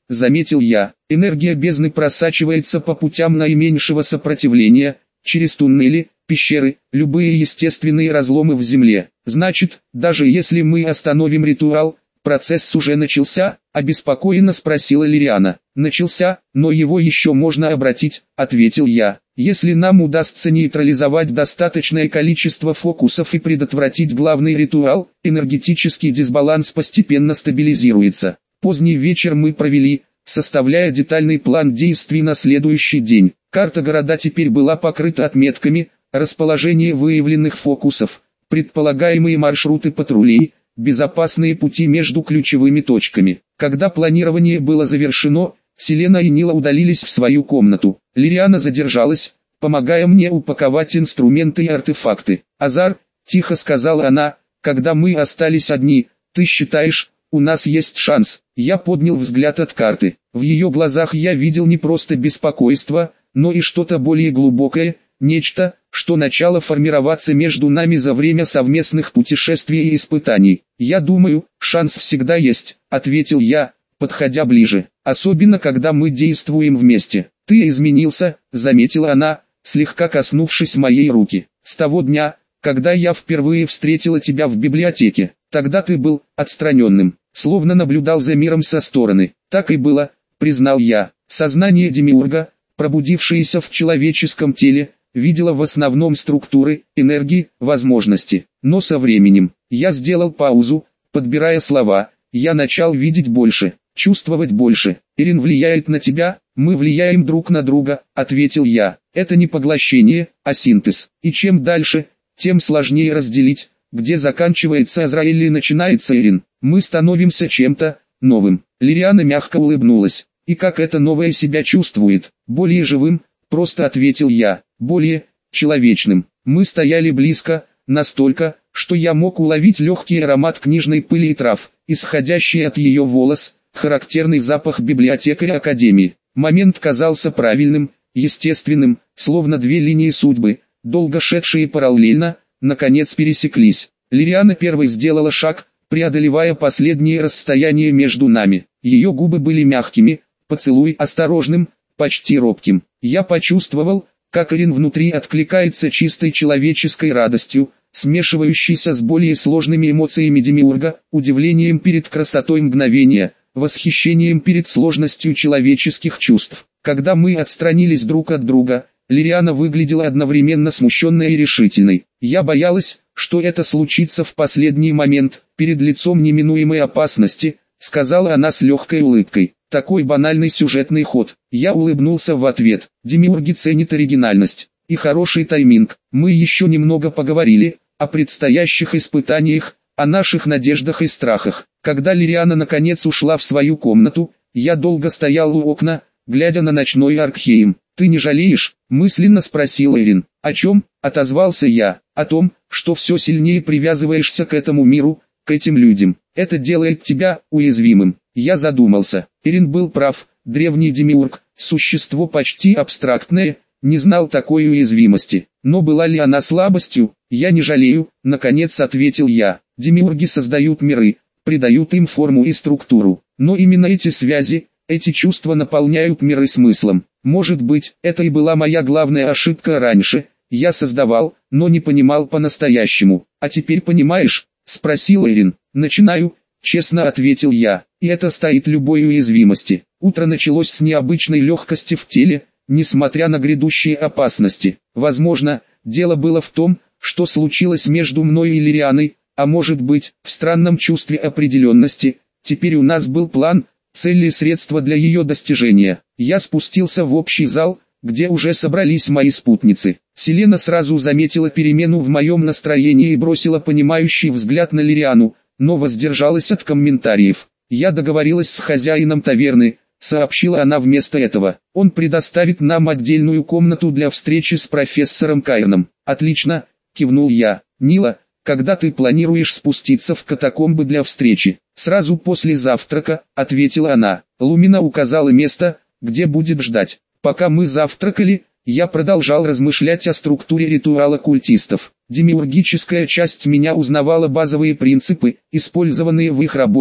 заметил я. Энергия бездны просачивается по путям наименьшего сопротивления, через туннели, пещеры, любые естественные разломы в земле. Значит, даже если мы остановим ритуал, процесс уже начался, обеспокоенно спросила Лириана. Начался, но его еще можно обратить, ответил я. Если нам удастся нейтрализовать достаточное количество фокусов и предотвратить главный ритуал, энергетический дисбаланс постепенно стабилизируется. Поздний вечер мы провели, составляя детальный план действий на следующий день. Карта города теперь была покрыта отметками, расположение выявленных фокусов, предполагаемые маршруты патрулей, безопасные пути между ключевыми точками. Когда планирование было завершено, Селена и Нила удалились в свою комнату. Лириана задержалась, помогая мне упаковать инструменты и артефакты. «Азар», — тихо сказала она, — «когда мы остались одни, ты считаешь, у нас есть шанс?» Я поднял взгляд от карты. В ее глазах я видел не просто беспокойство, но и что-то более глубокое, нечто, что начало формироваться между нами за время совместных путешествий и испытаний. «Я думаю, шанс всегда есть», — ответил я, подходя ближе. «Особенно когда мы действуем вместе». «Ты изменился», — заметила она, слегка коснувшись моей руки. «С того дня, когда я впервые встретила тебя в библиотеке, тогда ты был отстраненным, словно наблюдал за миром со стороны». «Так и было», — признал я. Сознание Демиурга, пробудившееся в человеческом теле, видела в основном структуры, энергии, возможности. Но со временем, я сделал паузу, подбирая слова, я начал видеть больше, чувствовать больше. «Ирин влияет на тебя, мы влияем друг на друга», — ответил я. «Это не поглощение, а синтез. И чем дальше, тем сложнее разделить, где заканчивается Азраэль и начинается Ирин. Мы становимся чем-то новым». Лириана мягко улыбнулась. «И как это новое себя чувствует?» «Более живым», — просто ответил я. «Более человечным». Мы стояли близко, настолько, что я мог уловить легкий аромат книжной пыли и трав, исходящий от ее волос, характерный запах библиотекаря Академии. Момент казался правильным, естественным, словно две линии судьбы, долго шедшие параллельно, наконец пересеклись. Лириана первой сделала шаг, преодолевая последнее расстояние между нами. Ее губы были мягкими, поцелуй осторожным, почти робким. Я почувствовал, как Ирин внутри откликается чистой человеческой радостью, смешивающейся с более сложными эмоциями Демиурга, удивлением перед красотой мгновения, восхищением перед сложностью человеческих чувств. Когда мы отстранились друг от друга, Лириана выглядела одновременно смущенной и решительной. Я боялась, что это случится в последний момент, перед лицом неминуемой опасности, сказала она с легкой улыбкой. Такой банальный сюжетный ход. Я улыбнулся в ответ. Демиурги ценит оригинальность и хороший тайминг. Мы еще немного поговорили о предстоящих испытаниях, о наших надеждах и страхах. Когда Лириана наконец ушла в свою комнату, я долго стоял у окна, глядя на ночной Аркхейм. «Ты не жалеешь?» – мысленно спросил Ирин. «О чем?» – отозвался я. «О том, что все сильнее привязываешься к этому миру, к этим людям. Это делает тебя уязвимым». Я задумался. Ирин был прав. Древний Демиург, существо почти абстрактное, не знал такой уязвимости. Но была ли она слабостью? «Я не жалею», — наконец ответил я. Демиурги создают миры, придают им форму и структуру. Но именно эти связи, эти чувства наполняют миры смыслом. Может быть, это и была моя главная ошибка раньше. Я создавал, но не понимал по-настоящему. «А теперь понимаешь?» — спросил Ирин. «Начинаю», — честно ответил я. И это стоит любой уязвимости. Утро началось с необычной легкости в теле, несмотря на грядущие опасности. Возможно, дело было в том, что случилось между мной и Лирианой, а может быть, в странном чувстве определенности. Теперь у нас был план, цель и средства для ее достижения. Я спустился в общий зал, где уже собрались мои спутницы. Селена сразу заметила перемену в моем настроении и бросила понимающий взгляд на Лириану, но воздержалась от комментариев. «Я договорилась с хозяином таверны», — сообщила она вместо этого. «Он предоставит нам отдельную комнату для встречи с профессором Кайрном». «Отлично», — кивнул я. «Нила, когда ты планируешь спуститься в катакомбы для встречи?» «Сразу после завтрака», — ответила она. Лумина указала место, где будет ждать. Пока мы завтракали, я продолжал размышлять о структуре ритуала культистов. Демиургическая часть меня узнавала базовые принципы, использованные в их работе,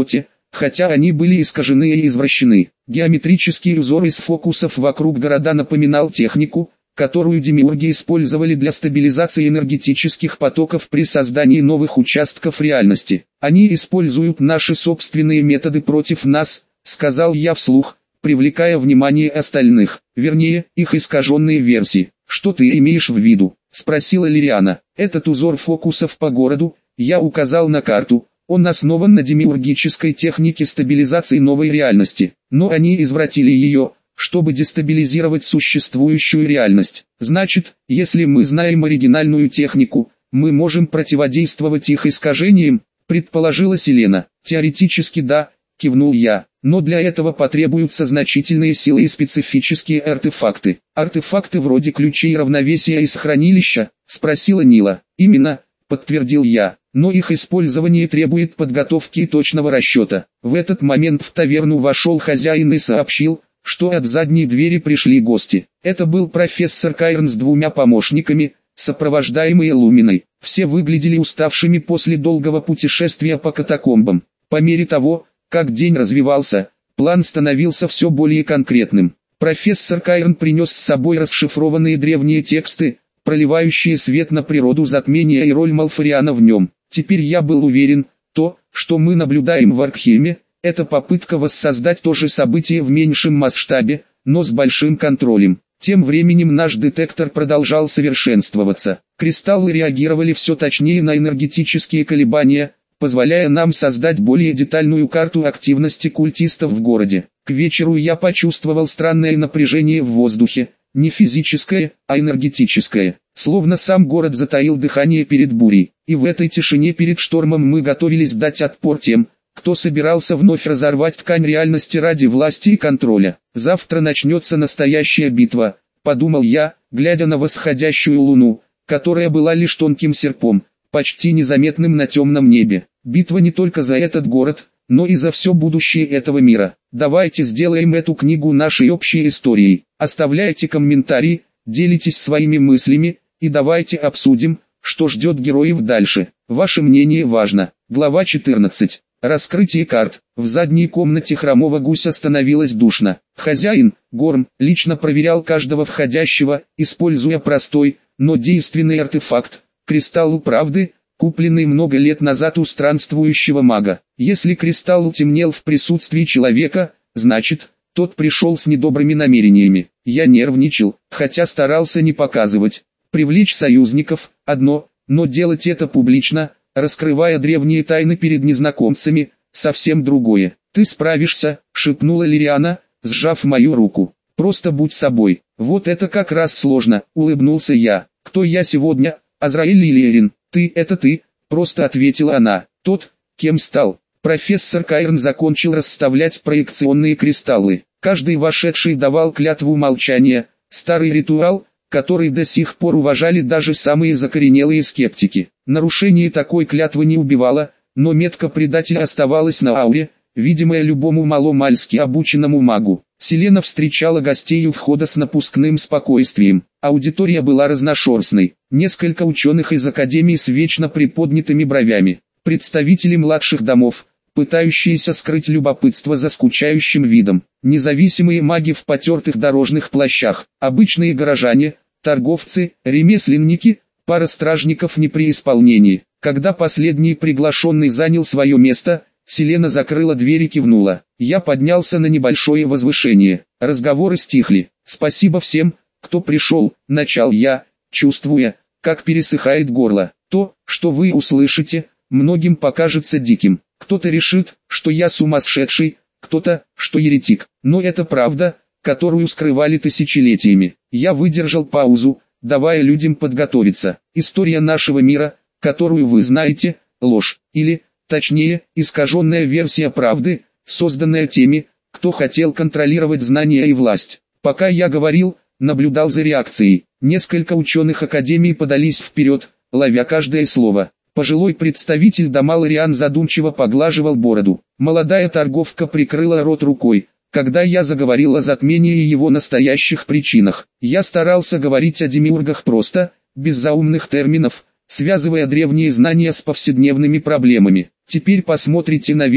хотя они были искажены и извращены. Геометрический узор из фокусов вокруг города напоминал технику, которую демиурги использовали для стабилизации энергетических потоков при создании новых участков реальности. «Они используют наши собственные методы против нас», — сказал я вслух, привлекая внимание остальных, вернее, их искаженные версии. «Что ты имеешь в виду?» — спросила Лириана. «Этот узор фокусов по городу», — я указал на карту, — «он основан на демиургической технике стабилизации новой реальности, но они извратили ее, чтобы дестабилизировать существующую реальность. Значит, если мы знаем оригинальную технику, мы можем противодействовать их искажениям», — предположила Селена. «Теоретически да», — кивнул я, — «но для этого потребуются значительные силы и специфические артефакты». «Артефакты вроде ключей равновесия из хранилища?» — спросила Нила. «Именно», — подтвердил я, — «но их использование требует подготовки и точного расчета». В этот момент в таверну вошел хозяин и сообщил, что от задней двери пришли гости. Это был профессор Кайрон с двумя помощниками, сопровождаемые Луминой. Все выглядели уставшими после долгого путешествия по катакомбам. По мере того, как день развивался, план становился все более конкретным. Профессор Кайрон принес с собой расшифрованные древние тексты, проливающие свет на природу затмения и роль Малфариана в нем. Теперь я был уверен, то, что мы наблюдаем в Аркхейме, это попытка воссоздать то же событие в меньшем масштабе, но с большим контролем. Тем временем наш детектор продолжал совершенствоваться. Кристаллы реагировали все точнее на энергетические колебания, позволяя нам создать более детальную карту активности культистов в городе. К вечеру я почувствовал странное напряжение в воздухе, не физическое, а энергетическое. Словно сам город затаил дыхание перед бурей, и в этой тишине перед штормом мы готовились дать отпор тем, кто собирался вновь разорвать ткань реальности ради власти и контроля. «Завтра начнется настоящая битва», — подумал я, глядя на восходящую луну, которая была лишь тонким серпом, почти незаметным на темном небе. Битва не только за этот город, но и за все будущее этого мира. Давайте сделаем эту книгу нашей общей историей. Оставляйте комментарии, делитесь своими мыслями, и давайте обсудим, что ждет героев дальше. Ваше мнение важно. Глава четырнадцать. Раскрытие карт. В задней комнате хромого гуся становилось душно. Хозяин, Горм, лично проверял каждого входящего, используя простой, но действенный артефакт – кристалл правды, купленный много лет назад у странствующего мага. Если кристалл темнел в присутствии человека, значит, тот пришел с недобрыми намерениями. Я нервничал, хотя старался не показывать. Привлечь союзников – одно, но делать это публично – раскрывая древние тайны перед незнакомцами, совсем другое. «Ты справишься», — шепнула Лириана, сжав мою руку. «Просто будь собой». «Вот это как раз сложно», — улыбнулся я. «Кто я сегодня, Азраэль или Эрин?» «Ты — это ты», — просто ответила она. «Тот, кем стал». Профессор Кайрон закончил расставлять проекционные кристаллы. Каждый вошедший давал клятву молчания, старый ритуал, который до сих пор уважали даже самые закоренелые скептики. Нарушение такой клятвы не убивало, но метка предателя оставалась на ауре, видимая любому маломальски обученному магу. Селена встречала гостей у входа с напускным спокойствием. Аудитория была разношерстной. Несколько ученых из академии с вечно приподнятыми бровями. Представители младших домов, пытающиеся скрыть любопытство за скучающим видом. Независимые маги в потертых дорожных плащах. Обычные горожане, торговцы, ремесленники, пара стражников не при исполнении. Когда последний приглашенный занял свое место, Селена закрыла дверь и кивнула. Я поднялся на небольшое возвышение. Разговоры стихли. «Спасибо всем, кто пришел», — начал я, чувствуя, как пересыхает горло. «То, что вы услышите, многим покажется диким. Кто-то решит, что я сумасшедший, кто-то, что еретик. Но это правда, которую скрывали тысячелетиями». Я выдержал паузу, давая людям подготовиться. История нашего мира, которую вы знаете, ложь, или, точнее, искаженная версия правды, созданная теми, кто хотел контролировать знания и власть. Пока я говорил, наблюдал за реакцией. Несколько ученых академии подались вперед, ловя каждое слово. Пожилой представитель дома Лориан задумчиво поглаживал бороду. Молодая торговка прикрыла рот рукой, когда я заговорил о затмении и его настоящих причинах. Я старался говорить о демиургах просто, без заумных терминов, связывая древние знания с повседневными проблемами. Теперь посмотрите наверх,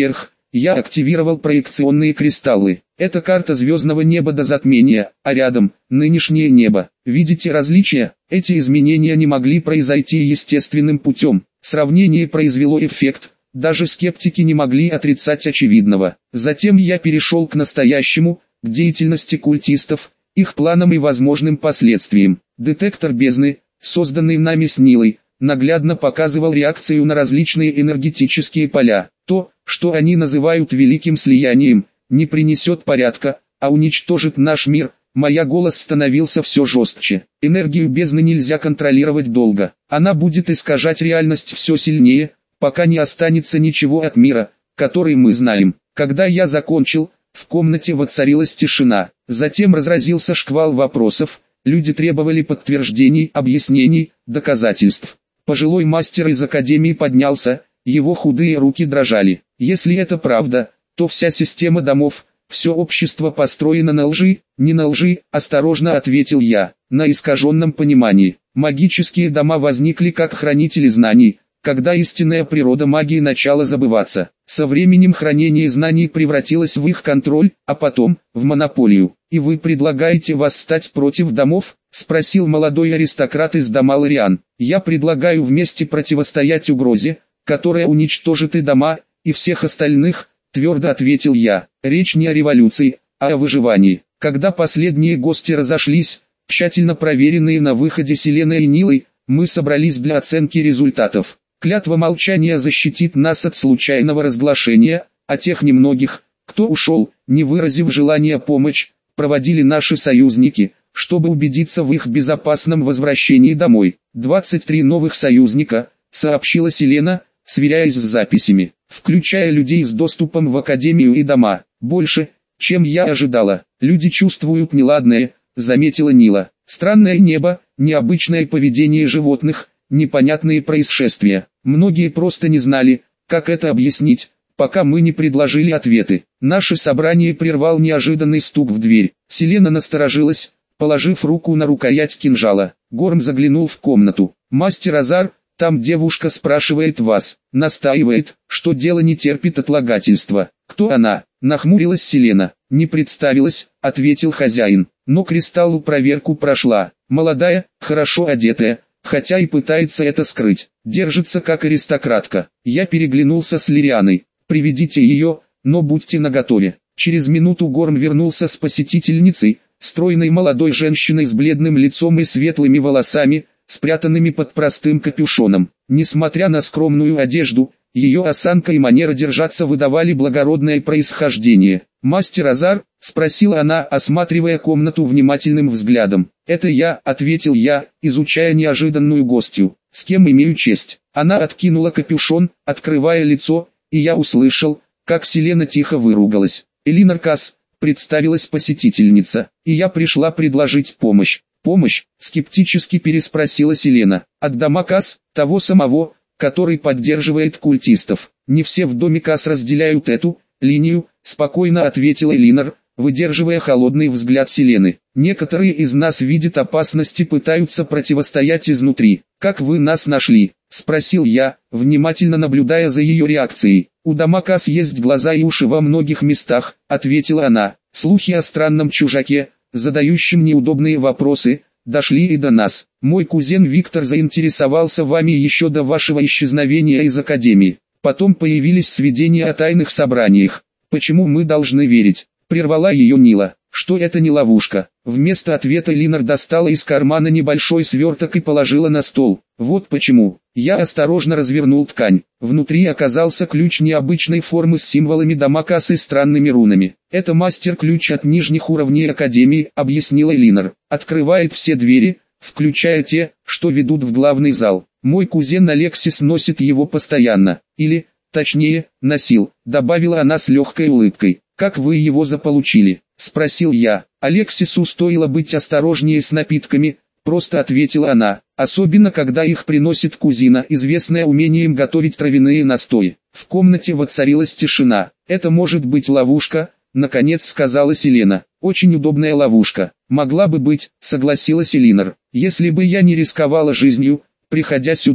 Я активировал проекционные кристаллы. Это карта звездного неба до затмения, а рядом – нынешнее небо. Видите различия? Эти изменения не могли произойти естественным путем. Сравнение произвело эффект. Даже скептики не могли отрицать очевидного. Затем я перешел к настоящему, к деятельности культистов, их планам и возможным последствиям. Детектор бездны, созданный нами с Нилой, наглядно показывал реакцию на различные энергетические поля. То, что они называют великим слиянием, не принесет порядка, а уничтожит наш мир. Моя голос становился все жестче. Энергию бездны нельзя контролировать долго. Она будет искажать реальность все сильнее, пока не останется ничего от мира, который мы знаем. Когда я закончил, в комнате воцарилась тишина. Затем разразился шквал вопросов. Люди требовали подтверждений, объяснений, доказательств. Пожилой мастер из академии поднялся, его худые руки дрожали. Если это правда, то вся система домов, все общество построено на лжи. Не на лжи, осторожно ответил я, на искаженном понимании. Магические дома возникли как хранители знаний, когда истинная природа магии начала забываться. Со временем хранение знаний превратилось в их контроль, а потом, в монополию. «И вы предлагаете восстать против домов?» – спросил молодой аристократ из дома Лориан. «Я предлагаю вместе противостоять угрозе, которая уничтожит и дома, и всех остальных», – твердо ответил я. Речь не о революции, а о выживании. Когда последние гости разошлись, тщательно проверенные на выходе Селеной и Нилой, мы собрались для оценки результатов. Клятва молчания защитит нас от случайного разглашения, а тех немногих, кто ушел, не выразив желания помочь, проводили наши союзники, чтобы убедиться в их безопасном возвращении домой. двадцать три новых союзника, сообщила Селена, сверяясь с записями, включая людей с доступом в академию и дома. Больше, чем я ожидала. Люди чувствуют неладное, заметила Нила. Странное небо, необычное поведение животных, непонятные происшествия. Многие просто не знали, как это объяснить, пока мы не предложили ответы. Наше собрание прервал неожиданный стук в дверь. Селена насторожилась, положив руку на рукоять кинжала. Горм заглянул в комнату. «Мастер Азар, там девушка спрашивает вас, настаивает, что дело не терпит отлагательства». «Кто она?» – нахмурилась Селена. «Не представилась», – ответил хозяин. «Но кристаллу проверку прошла. Молодая, хорошо одетая, хотя и пытается это скрыть. Держится как аристократка». Я переглянулся с Лирианой. «Приведите ее, но будьте наготове». Через минуту Горм вернулся с посетительницей, стройной молодой женщиной с бледным лицом и светлыми волосами, спрятанными под простым капюшоном. Несмотря на скромную одежду, ее осанка и манера держаться выдавали благородное происхождение. «Мастер Азар?» – спросила она, осматривая комнату внимательным взглядом. «Это я», – ответил я, изучая неожиданную гостью. «С кем имею честь?» Она откинула капюшон, открывая лицо, и я услышал, как Селена тихо выругалась. «Элинор Касс», – представилась посетительница, – «и я пришла предложить помощь». «Помощь?» – скептически переспросила Селена. «От дома Касс, того самого, который поддерживает культистов. Не все в доме Касс разделяют эту линию», – спокойно ответила Элинор, выдерживая холодный взгляд Селены. «Некоторые из нас видят опасность и пытаются противостоять изнутри. Как вы нас нашли?» – спросил я, внимательно наблюдая за ее реакцией. «У дома Касс есть глаза и уши во многих местах», – ответила она. «Слухи о странном чужаке, задающем неудобные вопросы, дошли и до нас. Мой кузен Виктор заинтересовался вами еще до вашего исчезновения из академии. Потом появились сведения о тайных собраниях. Почему мы должны верить?» – прервала ее Нила. «Что это не ловушка?» Вместо ответа Линар достала из кармана небольшой сверток и положила на стол. «Вот почему». Я осторожно развернул ткань. Внутри оказался ключ необычной формы с символами дома Касс и странными рунами. «Это мастер-ключ от нижних уровней Академии», — объяснила Линар. «Открывает все двери, включая те, что ведут в главный зал. Мой кузен Алексис носит его постоянно. Или, точнее, носил», — добавила она с легкой улыбкой. «Как вы его заполучили?» — спросил я. «Алексису стоило быть осторожнее с напитками», — просто ответила она. «Особенно когда их приносит кузина, известная умением готовить травяные настои». В комнате воцарилась тишина. «Это может быть ловушка», — наконец сказала Селена. «Очень удобная ловушка». «Могла бы быть», — согласилась Элинор. «Если бы я не рисковала жизнью, приходя сюда».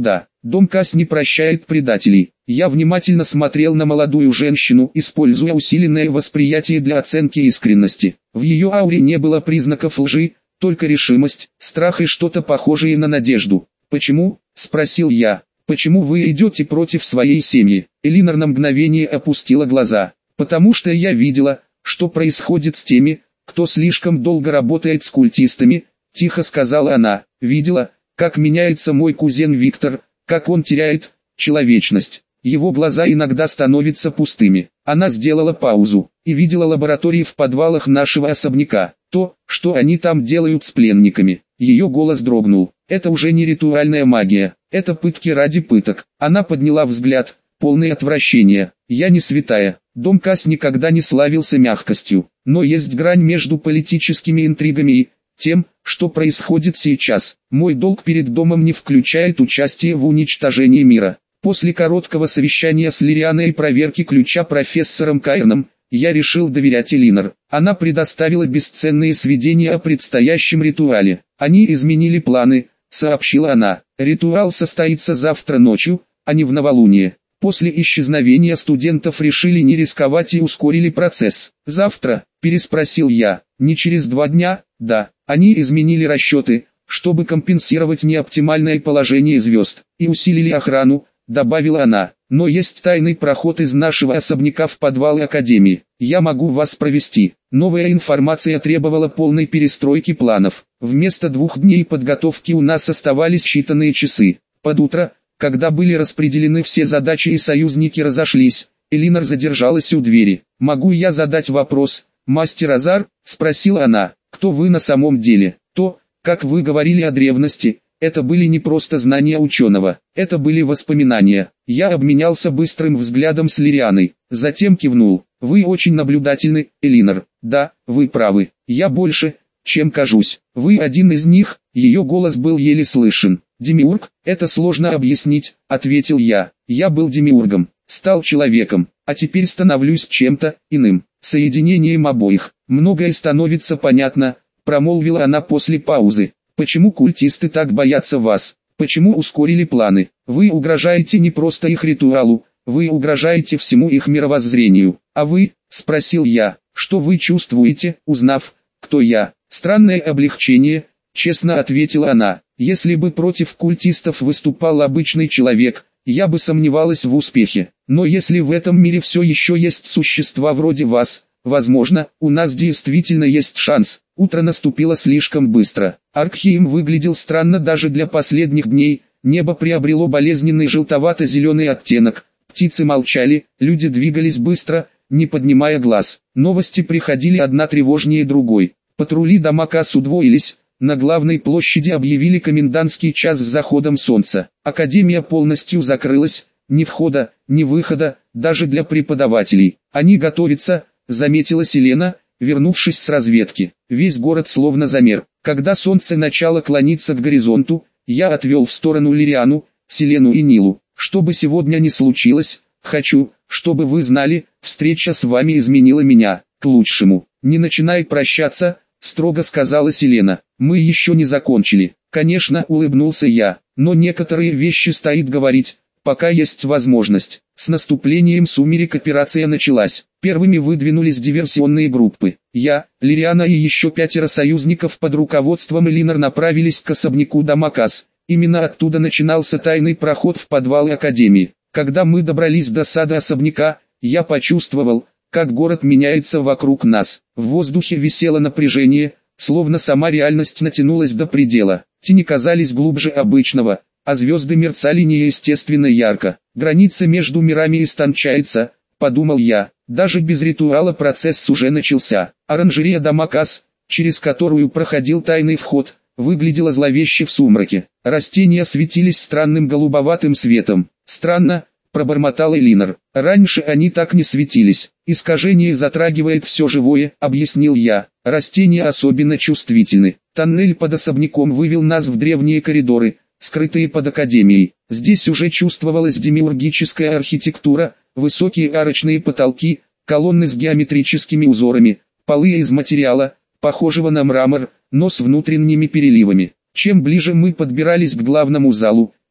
Дом Кас не прощает предателей. Я внимательно смотрел на молодую женщину, используя усиленное восприятие для оценки искренности. В ее ауре не было признаков лжи, только решимость, страх и что-то похожее на надежду. «Почему?» – спросил я. «Почему вы идете против своей семьи?» Элинор на мгновение опустила глаза. «Потому что я видела, что происходит с теми, кто слишком долго работает с культистами», – тихо сказала она. «Видела, как меняется мой кузен Виктор, как он теряет человечность. Его глаза иногда становятся пустыми». Она сделала паузу и видела лаборатории в подвалах нашего особняка. То, что они там делают с пленниками. Ее голос дрогнул. Это уже не ритуальная магия, это пытки ради пыток. Она подняла взгляд, полный отвращения. Я не святая. Дом Кас никогда не славился мягкостью. Но есть грань между политическими интригами и тем, что происходит сейчас. Мой долг перед домом не включает участие в уничтожении мира. После короткого совещания с Лирианой и проверки ключа профессором Кайрном, я решил доверять Элинор. Она предоставила бесценные сведения о предстоящем ритуале. Они изменили планы, сообщила она. Ритуал состоится завтра ночью, а не в новолуние. После исчезновения студентов решили не рисковать и ускорили процесс. «Завтра?» – переспросил я. «Не через два дня?» «Да». Они изменили расчеты, чтобы компенсировать неоптимальное положение звезд, и усилили охрану, добавила она. «Но есть тайный проход из нашего особняка в подвалы Академии. Я могу вас провести». Новая информация требовала полной перестройки планов. Вместо двух дней подготовки у нас оставались считанные часы. Под утро, когда были распределены все задачи и союзники разошлись, Элинор задержалась у двери. «Могу я задать вопрос, мастер Азар?» – спросила она. «Кто вы на самом деле?» «То, как вы говорили о древности, это были не просто знания ученого, это были воспоминания». Я обменялся быстрым взглядом с Лирианой, затем кивнул. «Вы очень наблюдательны, Элинор». «Да, вы правы, я больше, чем кажусь. Вы один из них». Ее голос был еле слышен. «Демиург, это сложно объяснить», — ответил я. «Я был демиургом, стал человеком, а теперь становлюсь чем-то иным, соединением обоих. Многое становится понятно», — промолвила она после паузы. «Почему культисты так боятся вас? Почему ускорили планы? Вы угрожаете не просто их ритуалу, вы угрожаете всему их мировоззрению. А вы?» — спросил я. «Что вы чувствуете, узнав, кто я?» «Странное облегчение», — честно ответила она. «Если бы против культистов выступал обычный человек, я бы сомневалась в успехе. Но если в этом мире все еще есть существа вроде вас, возможно, у нас действительно есть шанс». Утро наступило слишком быстро. Аркхейм выглядел странно даже для последних дней, небо приобрело болезненный желтовато-зеленый оттенок, птицы молчали, люди двигались быстро, не поднимая глаз. Новости приходили одна тревожнее другой. Патрули дома Кас удвоились, на главной площади объявили комендантский час с заходом солнца. Академия полностью закрылась, ни входа, ни выхода, даже для преподавателей. «Они готовятся», — заметила Селена, вернувшись с разведки. Весь город словно замер. Когда солнце начало клониться к горизонту, я отвел в сторону Лириану, Селену и Нилу. «Что бы сегодня ни случилось, хочу, чтобы вы знали, встреча с вами изменила меня, к лучшему. Не начинай прощаться», — строго сказала Селена. «Мы еще не закончили». «Конечно», — улыбнулся я, — «но некоторые вещи стоит говорить, пока есть возможность». С наступлением сумерек операция началась. Первыми выдвинулись диверсионные группы. Я, Лириана и еще пятеро союзников под руководством Элинор направились к особняку дома Кас. Именно оттуда начинался тайный проход в подвалы Академии. Когда мы добрались до сада особняка, я почувствовал, как город меняется вокруг нас. В воздухе висело напряжение, словно сама реальность натянулась до предела. Тени казались глубже обычного, а звезды мерцали неестественно ярко. «Граница между мирами истончается», — подумал я. Даже без ритуала процесс уже начался. Оранжерея дома Кас, через которую проходил тайный вход, выглядела зловеще в сумраке. Растения светились странным голубоватым светом. «Странно», — пробормотал Элинор. «Раньше они так не светились. Искажение затрагивает все живое», — объяснил я. «Растения особенно чувствительны». Тоннель под особняком вывел нас в древние коридоры, скрытые под Академией. Здесь уже чувствовалась демиургическая архитектура, высокие арочные потолки, колонны с геометрическими узорами, полы из материала, похожего на мрамор, но с внутренними переливами. Чем ближе мы подбирались к главному залу,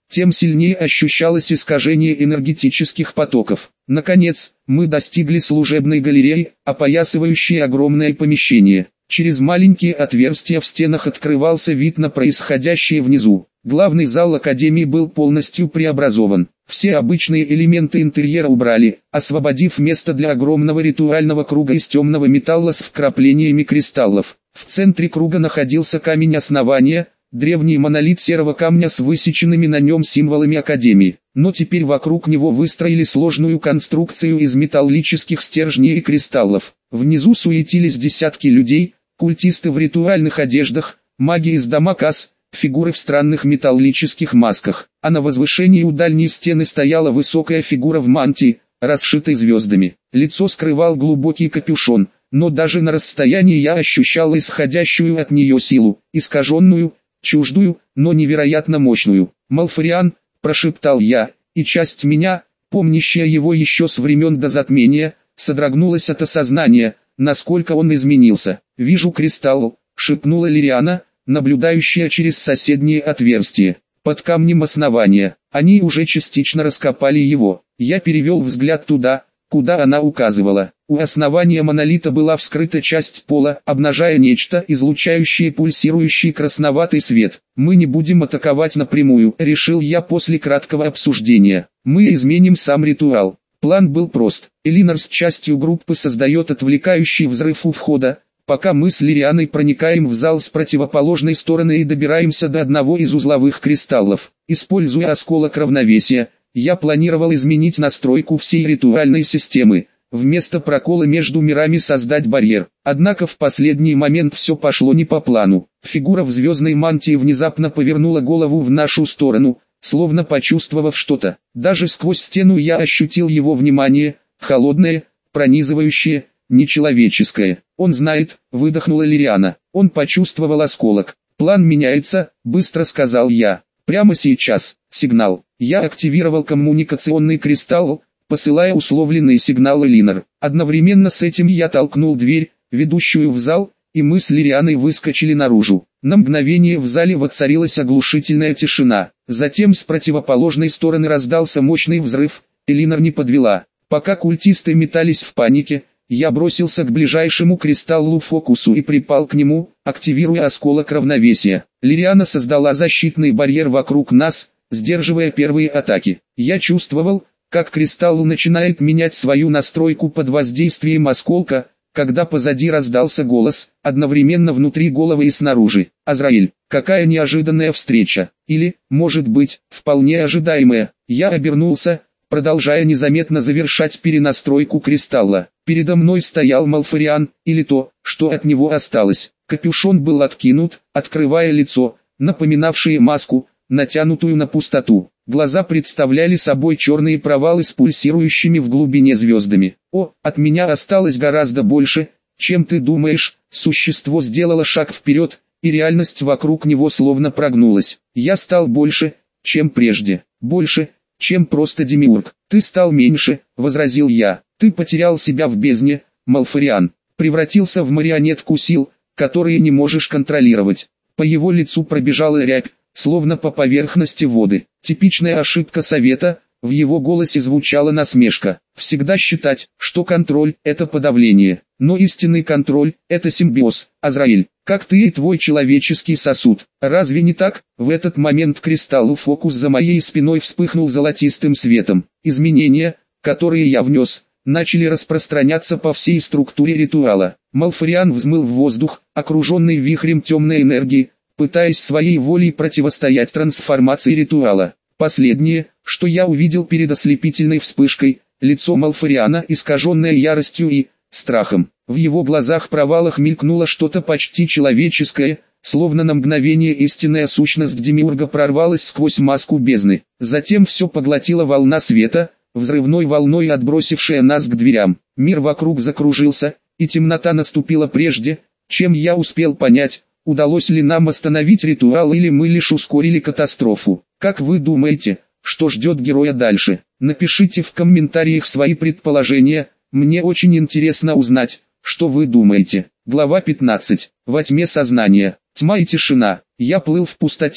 тем сильнее ощущалось искажение энергетических потоков. Наконец, мы достигли служебной галереи, опоясывающей огромное помещение. Через маленькие отверстия в стенах открывался вид на происходящее внизу. Главный зал Академии был полностью преобразован. Все обычные элементы интерьера убрали, освободив место для огромного ритуального круга из темного металла с вкраплениями кристаллов. В центре круга находился камень основания, древний монолит серого камня с высеченными на нем символами Академии. Но теперь вокруг него выстроили сложную конструкцию из металлических стержней и кристаллов. Внизу суетились десятки людей, культисты в ритуальных одеждах, маги из Дамакас, фигуры в странных металлических масках, а на возвышении у дальней стены стояла высокая фигура в мантии, расшитой звездами. Лицо скрывал глубокий капюшон, но даже на расстоянии я ощущал исходящую от нее силу, искаженную, чуждую, но невероятно мощную. «Малфариан», — прошептал я, и часть меня, помнящая его еще с времен до затмения, содрогнулась от осознания, насколько он изменился. «Вижу кристалл», — шепнула Лириана, наблюдающая через соседние отверстия. Под камнем основания, они уже частично раскопали его. Я перевел взгляд туда, куда она указывала. У основания монолита была вскрыта часть пола, обнажая нечто, излучающее пульсирующий красноватый свет. «Мы не будем атаковать напрямую», — решил я после краткого обсуждения. «Мы изменим сам ритуал». План был прост. Элинор с частью группы создает отвлекающий взрыв у входа, пока мы с Лирианой проникаем в зал с противоположной стороны и добираемся до одного из узловых кристаллов. Используя осколок равновесия, я планировал изменить настройку всей ритуальной системы, вместо прокола между мирами создать барьер. Однако в последний момент все пошло не по плану. Фигура в звездной мантии внезапно повернула голову в нашу сторону, словно почувствовав что-то. Даже сквозь стену я ощутил его внимание, холодное, пронизывающее, нечеловеческое. «Он знает», — выдохнула Лириана. «Он почувствовал осколок. План меняется», — быстро сказал я. «Прямо сейчас. Сигнал». Я активировал коммуникационный кристалл, посылая условленный сигнал Элинор. Одновременно с этим я толкнул дверь, ведущую в зал, и мы с Лирианой выскочили наружу. На мгновение в зале воцарилась оглушительная тишина. Затем с противоположной стороны раздался мощный взрыв. Элинор не подвела. Пока культисты метались в панике, я бросился к ближайшему кристаллу-фокусу и припал к нему, активируя осколок равновесия. Лириана создала защитный барьер вокруг нас, сдерживая первые атаки. Я чувствовал, как кристалл начинает менять свою настройку под воздействием осколка, когда позади раздался голос, одновременно внутри головы и снаружи. «Азраиль, какая неожиданная встреча! Или, может быть, вполне ожидаемая». Я обернулся, продолжая незаметно завершать перенастройку кристалла. Передо мной стоял Малфариан, или то, что от него осталось. Капюшон был откинут, открывая лицо, напоминавшее маску, натянутую на пустоту. Глаза представляли собой черные провалы с пульсирующими в глубине звездами. «О, от меня осталось гораздо больше, чем ты думаешь». Существо сделало шаг вперед, и реальность вокруг него словно прогнулась. «Я стал больше, чем прежде. Больше, чем просто демиург». «Ты стал меньше», — возразил я. «Ты потерял себя в бездне, Малфариан. Превратился в марионетку сил, которые не можешь контролировать». По его лицу пробежала рябь, словно по поверхности воды. Типичная ошибка совета, в его голосе звучала насмешка. Всегда считать, что контроль – это подавление. Но истинный контроль – это симбиоз, Азраиль, как ты и твой человеческий сосуд. Разве не так? В этот момент кристалл-фокус за моей спиной вспыхнул золотистым светом. Изменения, которые я внес, начали распространяться по всей структуре ритуала. Малфариан взмыл в воздух, окруженный вихрем темной энергии, пытаясь своей волей противостоять трансформации ритуала. Последнее, что я увидел перед ослепительной вспышкой, лицо Малфариана, искаженное яростью и страхом. В его глазах-провалах мелькнуло что-то почти человеческое, словно на мгновение истинная сущность демиурга прорвалась сквозь маску бездны. Затем все поглотила волна света, взрывной волной отбросившая нас к дверям. Мир вокруг закружился, и темнота наступила прежде, чем я успел понять, удалось ли нам остановить ритуал или мы лишь ускорили катастрофу. Как вы думаете, что ждет героя дальше? Напишите в комментариях свои предположения, мне очень интересно узнать, что вы думаете. Глава пятнадцать. Во тьме сознания. Тьма и тишина. Я плыл в пустоте,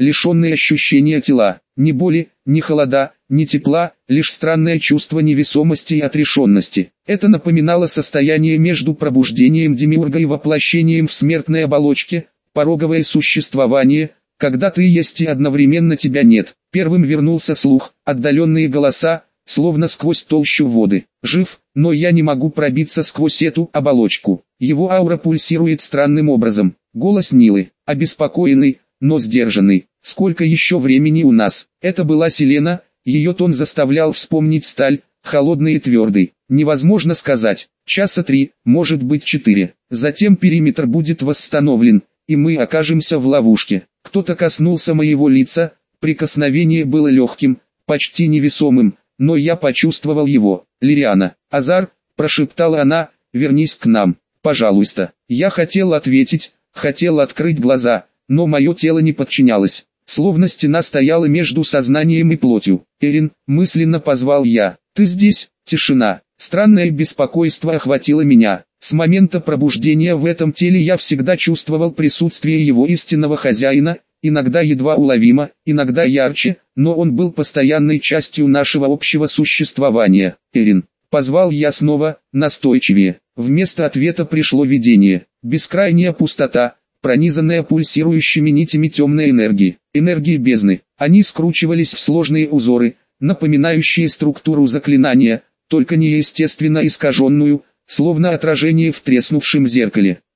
лишенные ощущения тела, ни боли, ни холода, ни тепла, лишь странное чувство невесомости и отрешенности. Это напоминало состояние между пробуждением демиурга и воплощением в смертной оболочке, пороговое существование, когда ты есть и одновременно тебя нет. Первым вернулся слух, отдаленные голоса, словно сквозь толщу воды. Жив, но я не могу пробиться сквозь эту оболочку. Его аура пульсирует странным образом. Голос Нилы, обеспокоенный, но сдержанный. Сколько еще времени у нас? Это была Селена, ее тон заставлял вспомнить сталь, холодный и твердый. Невозможно сказать, часа три, может быть четыре. Затем периметр будет восстановлен, и мы окажемся в ловушке. Кто-то коснулся моего лица, прикосновение было легким, почти невесомым, но я почувствовал его. «Лириана, Азар», — прошептала она, — «вернись к нам, пожалуйста». Я хотел ответить, хотел открыть глаза, но мое тело не подчинялось. Словно стена стояла между сознанием и плотью. «Эрин», — мысленно позвал я, — «ты здесь?» Тишина. Странное беспокойство охватило меня. С момента пробуждения в этом теле я всегда чувствовал присутствие его истинного хозяина, иногда едва уловимо, иногда ярче, но он был постоянной частью нашего общего существования. «Эрин», — позвал я снова, настойчивее. Вместо ответа пришло видение. Бескрайняя пустота, пронизанная пульсирующими нитями темной энергии, энергии бездны. Они скручивались в сложные узоры, напоминающие структуру заклинания, только неестественно искаженную, словно отражение в треснувшем зеркале.